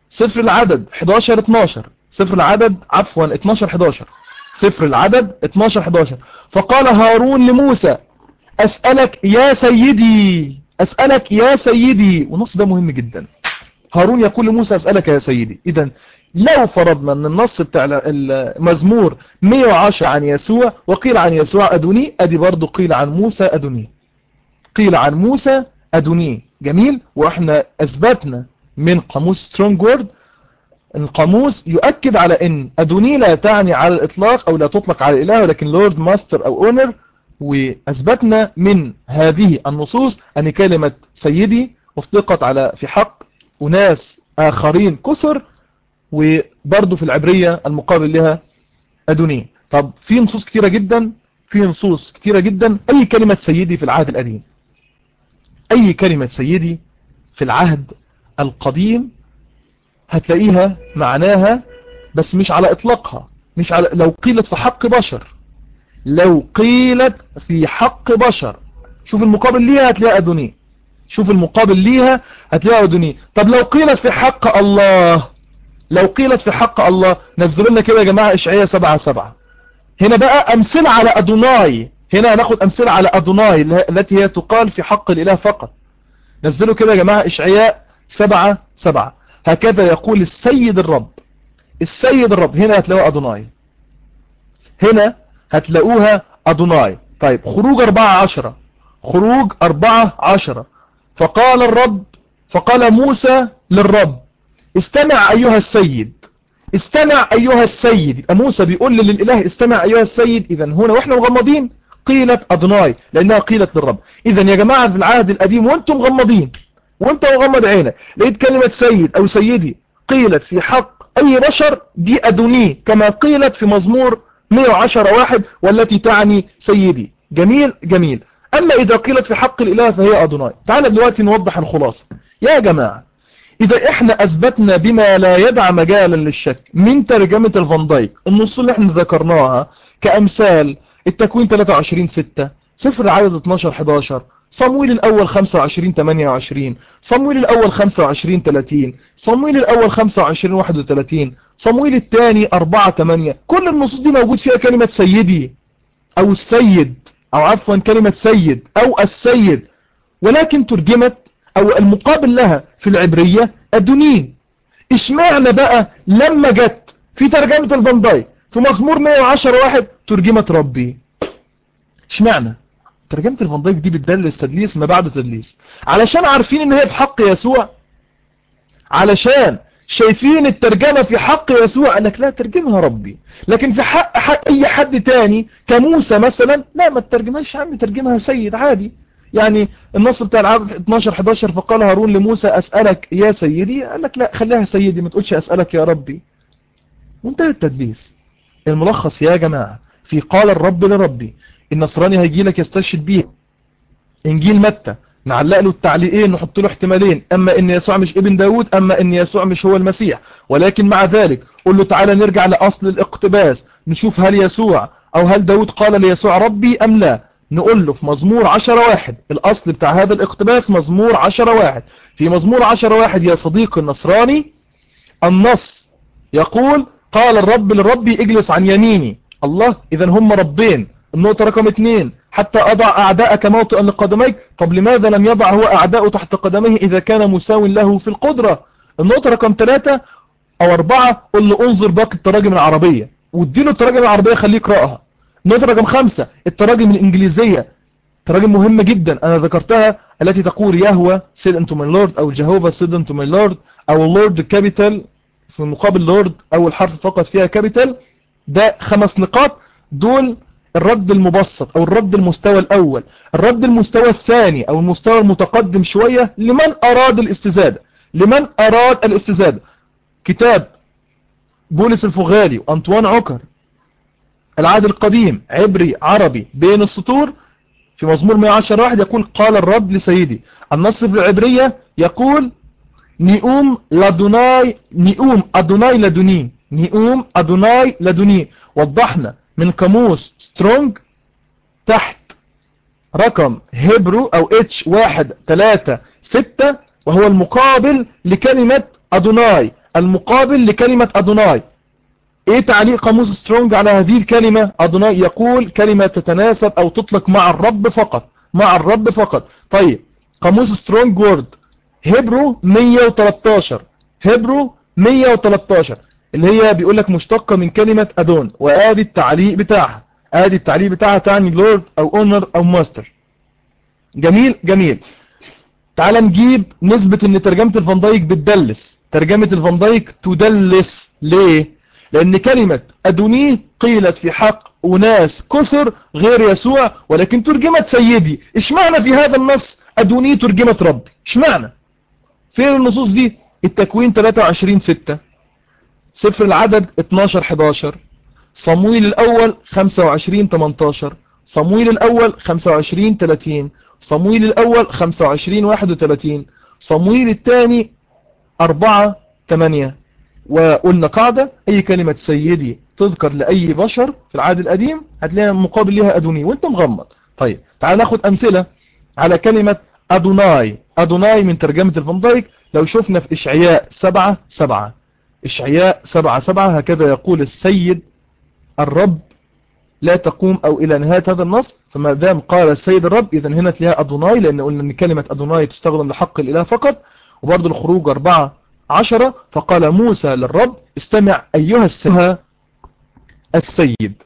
11-12، سفر العدد عفوا 12-11، سفر العدد 12-11. فقال هارون لموسى أسألك يا سيدي، أسألك يا سيدي، والنص ده مهم جدا. هارون يقول لموسى أسألك يا سيدي. إذن لو فرضنا أن النص بتاع المزمور 110 عن يسوع وقيل عن يسوع أدوني، أدي برضو قيل عن موسى أدوني، قيل عن موسى أدوني. جميل. وإحنا أثبتنا من قاموس سترونج وورد، القاموس يؤكد على أن أدوني لا تعني على الإطلاق أو لا تطلق على الإله، ولكن لورد ماستر أو أونر. وأثبتنا من هذه النصوص أن كلمة سيدي أطلقت على في حق وناس آخرين كثر، وبرضو في العبرية المقابل لها أدوني. طب في نصوص كتيرة جدا، في نصوص كتيرة جدا. أي كلمة سيدي في العهد القديم، أي كلمة سيدي في العهد القديم هتلاقيها معناها، بس مش على إطلاقها، مش على، لو قيلت في حق بشر، لو قيلت في حق بشر شوف المقابل ليها هتلاقي أدوني، شوف المقابل ليها هتلاقي أدوني. طب لو قيلت في حق الله، لو قيلت في حق الله، نزلوا لنا كده يا جماعة إشعياء 7-7. هنا بقى أمثلة على أدوناي، هنا هناخد أمثلة على أدوناي التي هي تقال في حق الإله فقط. نزلوا كده يا جماعة إشعياء 7-7. هكذا يقول السيد الرب، السيد الرب، هنا هتلاقوها أدوناي، هنا هتلاقوها أدوناي. طيب خروج 4-10، خروج 4-10. فقال الرب، فقال موسى للرب استمع أيها السيد، استمع أيها السيد. يبقى موسى بيقول للإله استمع أيها السيد. إذن هنا وإحنا مغمضين قيلت أدوناي لأنها قيلت للرب. إذن يا جماعة في العهد القديم وأنتم مغمضين، وأنت مغمض عينك لقيت كلمة سيد أو سيدي قيلت في حق أي بشر، دي أدوني كما قيلت في مزمور 110-1 والتي تعني سيدي. جميل جميل. أما إذا قيلت في حق الإله فهي أدوناي. تعال دلوقتي نوضح الخلاصة يا جماعة. إذا إحنا أثبتنا بما لا يدع مجالا للشك من ترجمة الفان دايك النصوص اللي إحنا ذكرناها كأمثال التكوين 23-6، سفر العدد 12-11، صمويل الأول 25-28، صمويل الأول 25-30، صمويل الأول 25-31، صمويل الثاني 4-8. كل النصوص دي موجود فيها كلمة سيدي أو السيد، أو عفوا كلمة سيد أو السيد، ولكن ترجمت أو المقابل لها في العبرية أدونين. اشمعنى بقى لما جت في ترجمة الفان دايك في مزمور 110:1 ترجمة ربي؟ اشمعنى ترجمة الفان دايك دي بتدلس تدليس ما بعده تدليس؟ علشان عارفين ان هي في حق يسوع، علشان شايفين الترجمة في حق يسوع قال لك لا ترجمها ربي، لكن في حق اي حد تاني كموسى مثلا لا ما ترجمهاش يا عم، ترجمها سيد عادي. يعني النص بتاع العدد 12-11 فقال هارون لموسى أسألك يا سيدي، قال لك لا خليها سيدي ما تقولش أسألك يا ربي. منتهى التدليس. الملخص يا جماعة في قال الرب لربي، النصراني هيجي لك يستشهد بيه إنجيل متى، نعلق له التعليقين نحط له احتمالين، أما إن يسوع مش ابن داود، أما إن يسوع مش هو المسيح، ولكن مع ذلك قل له تعالى نرجع لأصل الاقتباس نشوف هل يسوع أو هل داود قال ليسوع ربي أم لا. نقول له في مزمور 10:1 الأصل بتاع هذا الاقتباس مزمور 10:1. في مزمور 10:1 يا صديق النصراني النص يقول قال الرب للربي اجلس عن يميني. الله، إذا هم ربين. النقطة رقم 2 حتى أضع أعداءك موطئا لقدميك. طب لماذا لم يضع هو أعداءه تحت قدميه إذا كان مساو له في القدرة؟ النقطة رقم 3 أو 4 قل له انظر باقي التراجم العربية واديله التراجم العربية خليه يقرأها. النقطة رقم 5 التراجم الإنجليزية، تراجم مهمة جدا أنا ذكرتها، التي تقول يهوه said unto my Lord أو جهوفا said unto my Lord أو Lord capital في مقابل Lord أول حرف فقط فيها capital. ده 5 نقاط دول الرد المبسط أو الرد المستوى الأول. الرد المستوى الثاني أو المستوى المتقدم شوية لمن أراد الاستزادة، لمن أراد الاستزادة كتاب بولس الفغالي وأنطوان عكر العهد القديم عبري عربي بين السطور. في مزمور 110:1 يقول قال الرب لسيدي. النص في العبرية يقول نيوم لدوناي، نيوم أدوناي لدوني، نيوم أدوناي لدوني. وضحنا من قاموس سترونج تحت رقم هيبرو أو H136 وهو المقابل لكلمة أدوناي، المقابل لكلمة أدوناي. ايه تعليق قاموس سترونج على هذه الكلمة أدوناي؟ يقول كلمة تتناسب أو تطلق مع الرب فقط، مع الرب فقط. طيب قاموس سترونج وورد هيبرو 113، هيبرو 113 اللي هي بيقول لك مشتقة من كلمة أدون، وآدي التعليق بتاعها، آدي التعليق بتاعها تعني لورد أو اونر أو ماستر. جميل جميل. تعال نجيب نسبة ان ترجمة الفان دايك بتدلس. ترجمة الفان دايك تدلس ليه؟ لأن كلمة أدوني قيلت في حق أناس كثر غير يسوع ولكن ترجمت سيدي. اشمعنى في هذا النص أدوني ترجمت ربي؟ اشمعنى؟ فين النصوص دي؟ التكوين 23:6، سفر العدد 12:11، صمويل الأول 25:18، صمويل الأول 25:30، صمويل الأول 25:31، صمويل الثاني 4:8. وقلنا قاعدة أي كلمة سيدي تذكر لأي بشر في العهد القديم هتلاقيها مقابل لها أدوني وانت مغمض. طيب تعال ناخد أمثلة على كلمة أدوناي. أدوناي من ترجمة الفان دايك لو شفنا في إشعياء 7:7، إشعياء 7:7 هكذا يقول السيد الرب لا تقوم أو إلى نهاية هذا النص. فما دام قال السيد الرب إذن هنا تلاقيها أدوناي، لأن قلنا أن كلمة أدوناي تستخدم لحق الإله فقط. وبرضو الخروج 4:10 فقال موسى للرب استمع أيها السيد.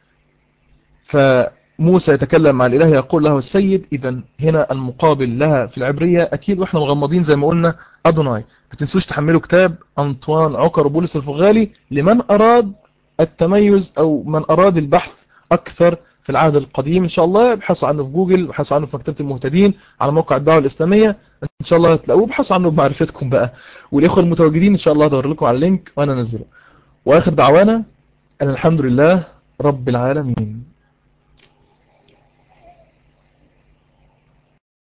فموسى يتكلم مع الإله يقول له السيد. إذن هنا المقابل لها في العبرية أكيد وإحنا مغمضين زي ما قلنا أدوناي. ما تنسوش تحملوا كتاب أنطوان عكر وبولس الفغالي لمن أراد التميز أو من أراد البحث أكثر في العهد القديم. إن شاء الله ابحثوا عنه في جوجل، ابحثوا عنه في مكتبة المهتدين على موقع الدعوة الإسلامية، إن شاء الله هتلاقوه. ابحثوا عنه بمعرفتكم بقى، والإخوة المتواجدين إن شاء الله هدور لكم على اللينك وأنا أنزله. وآخر دعوانا أن الحمد لله رب العالمين.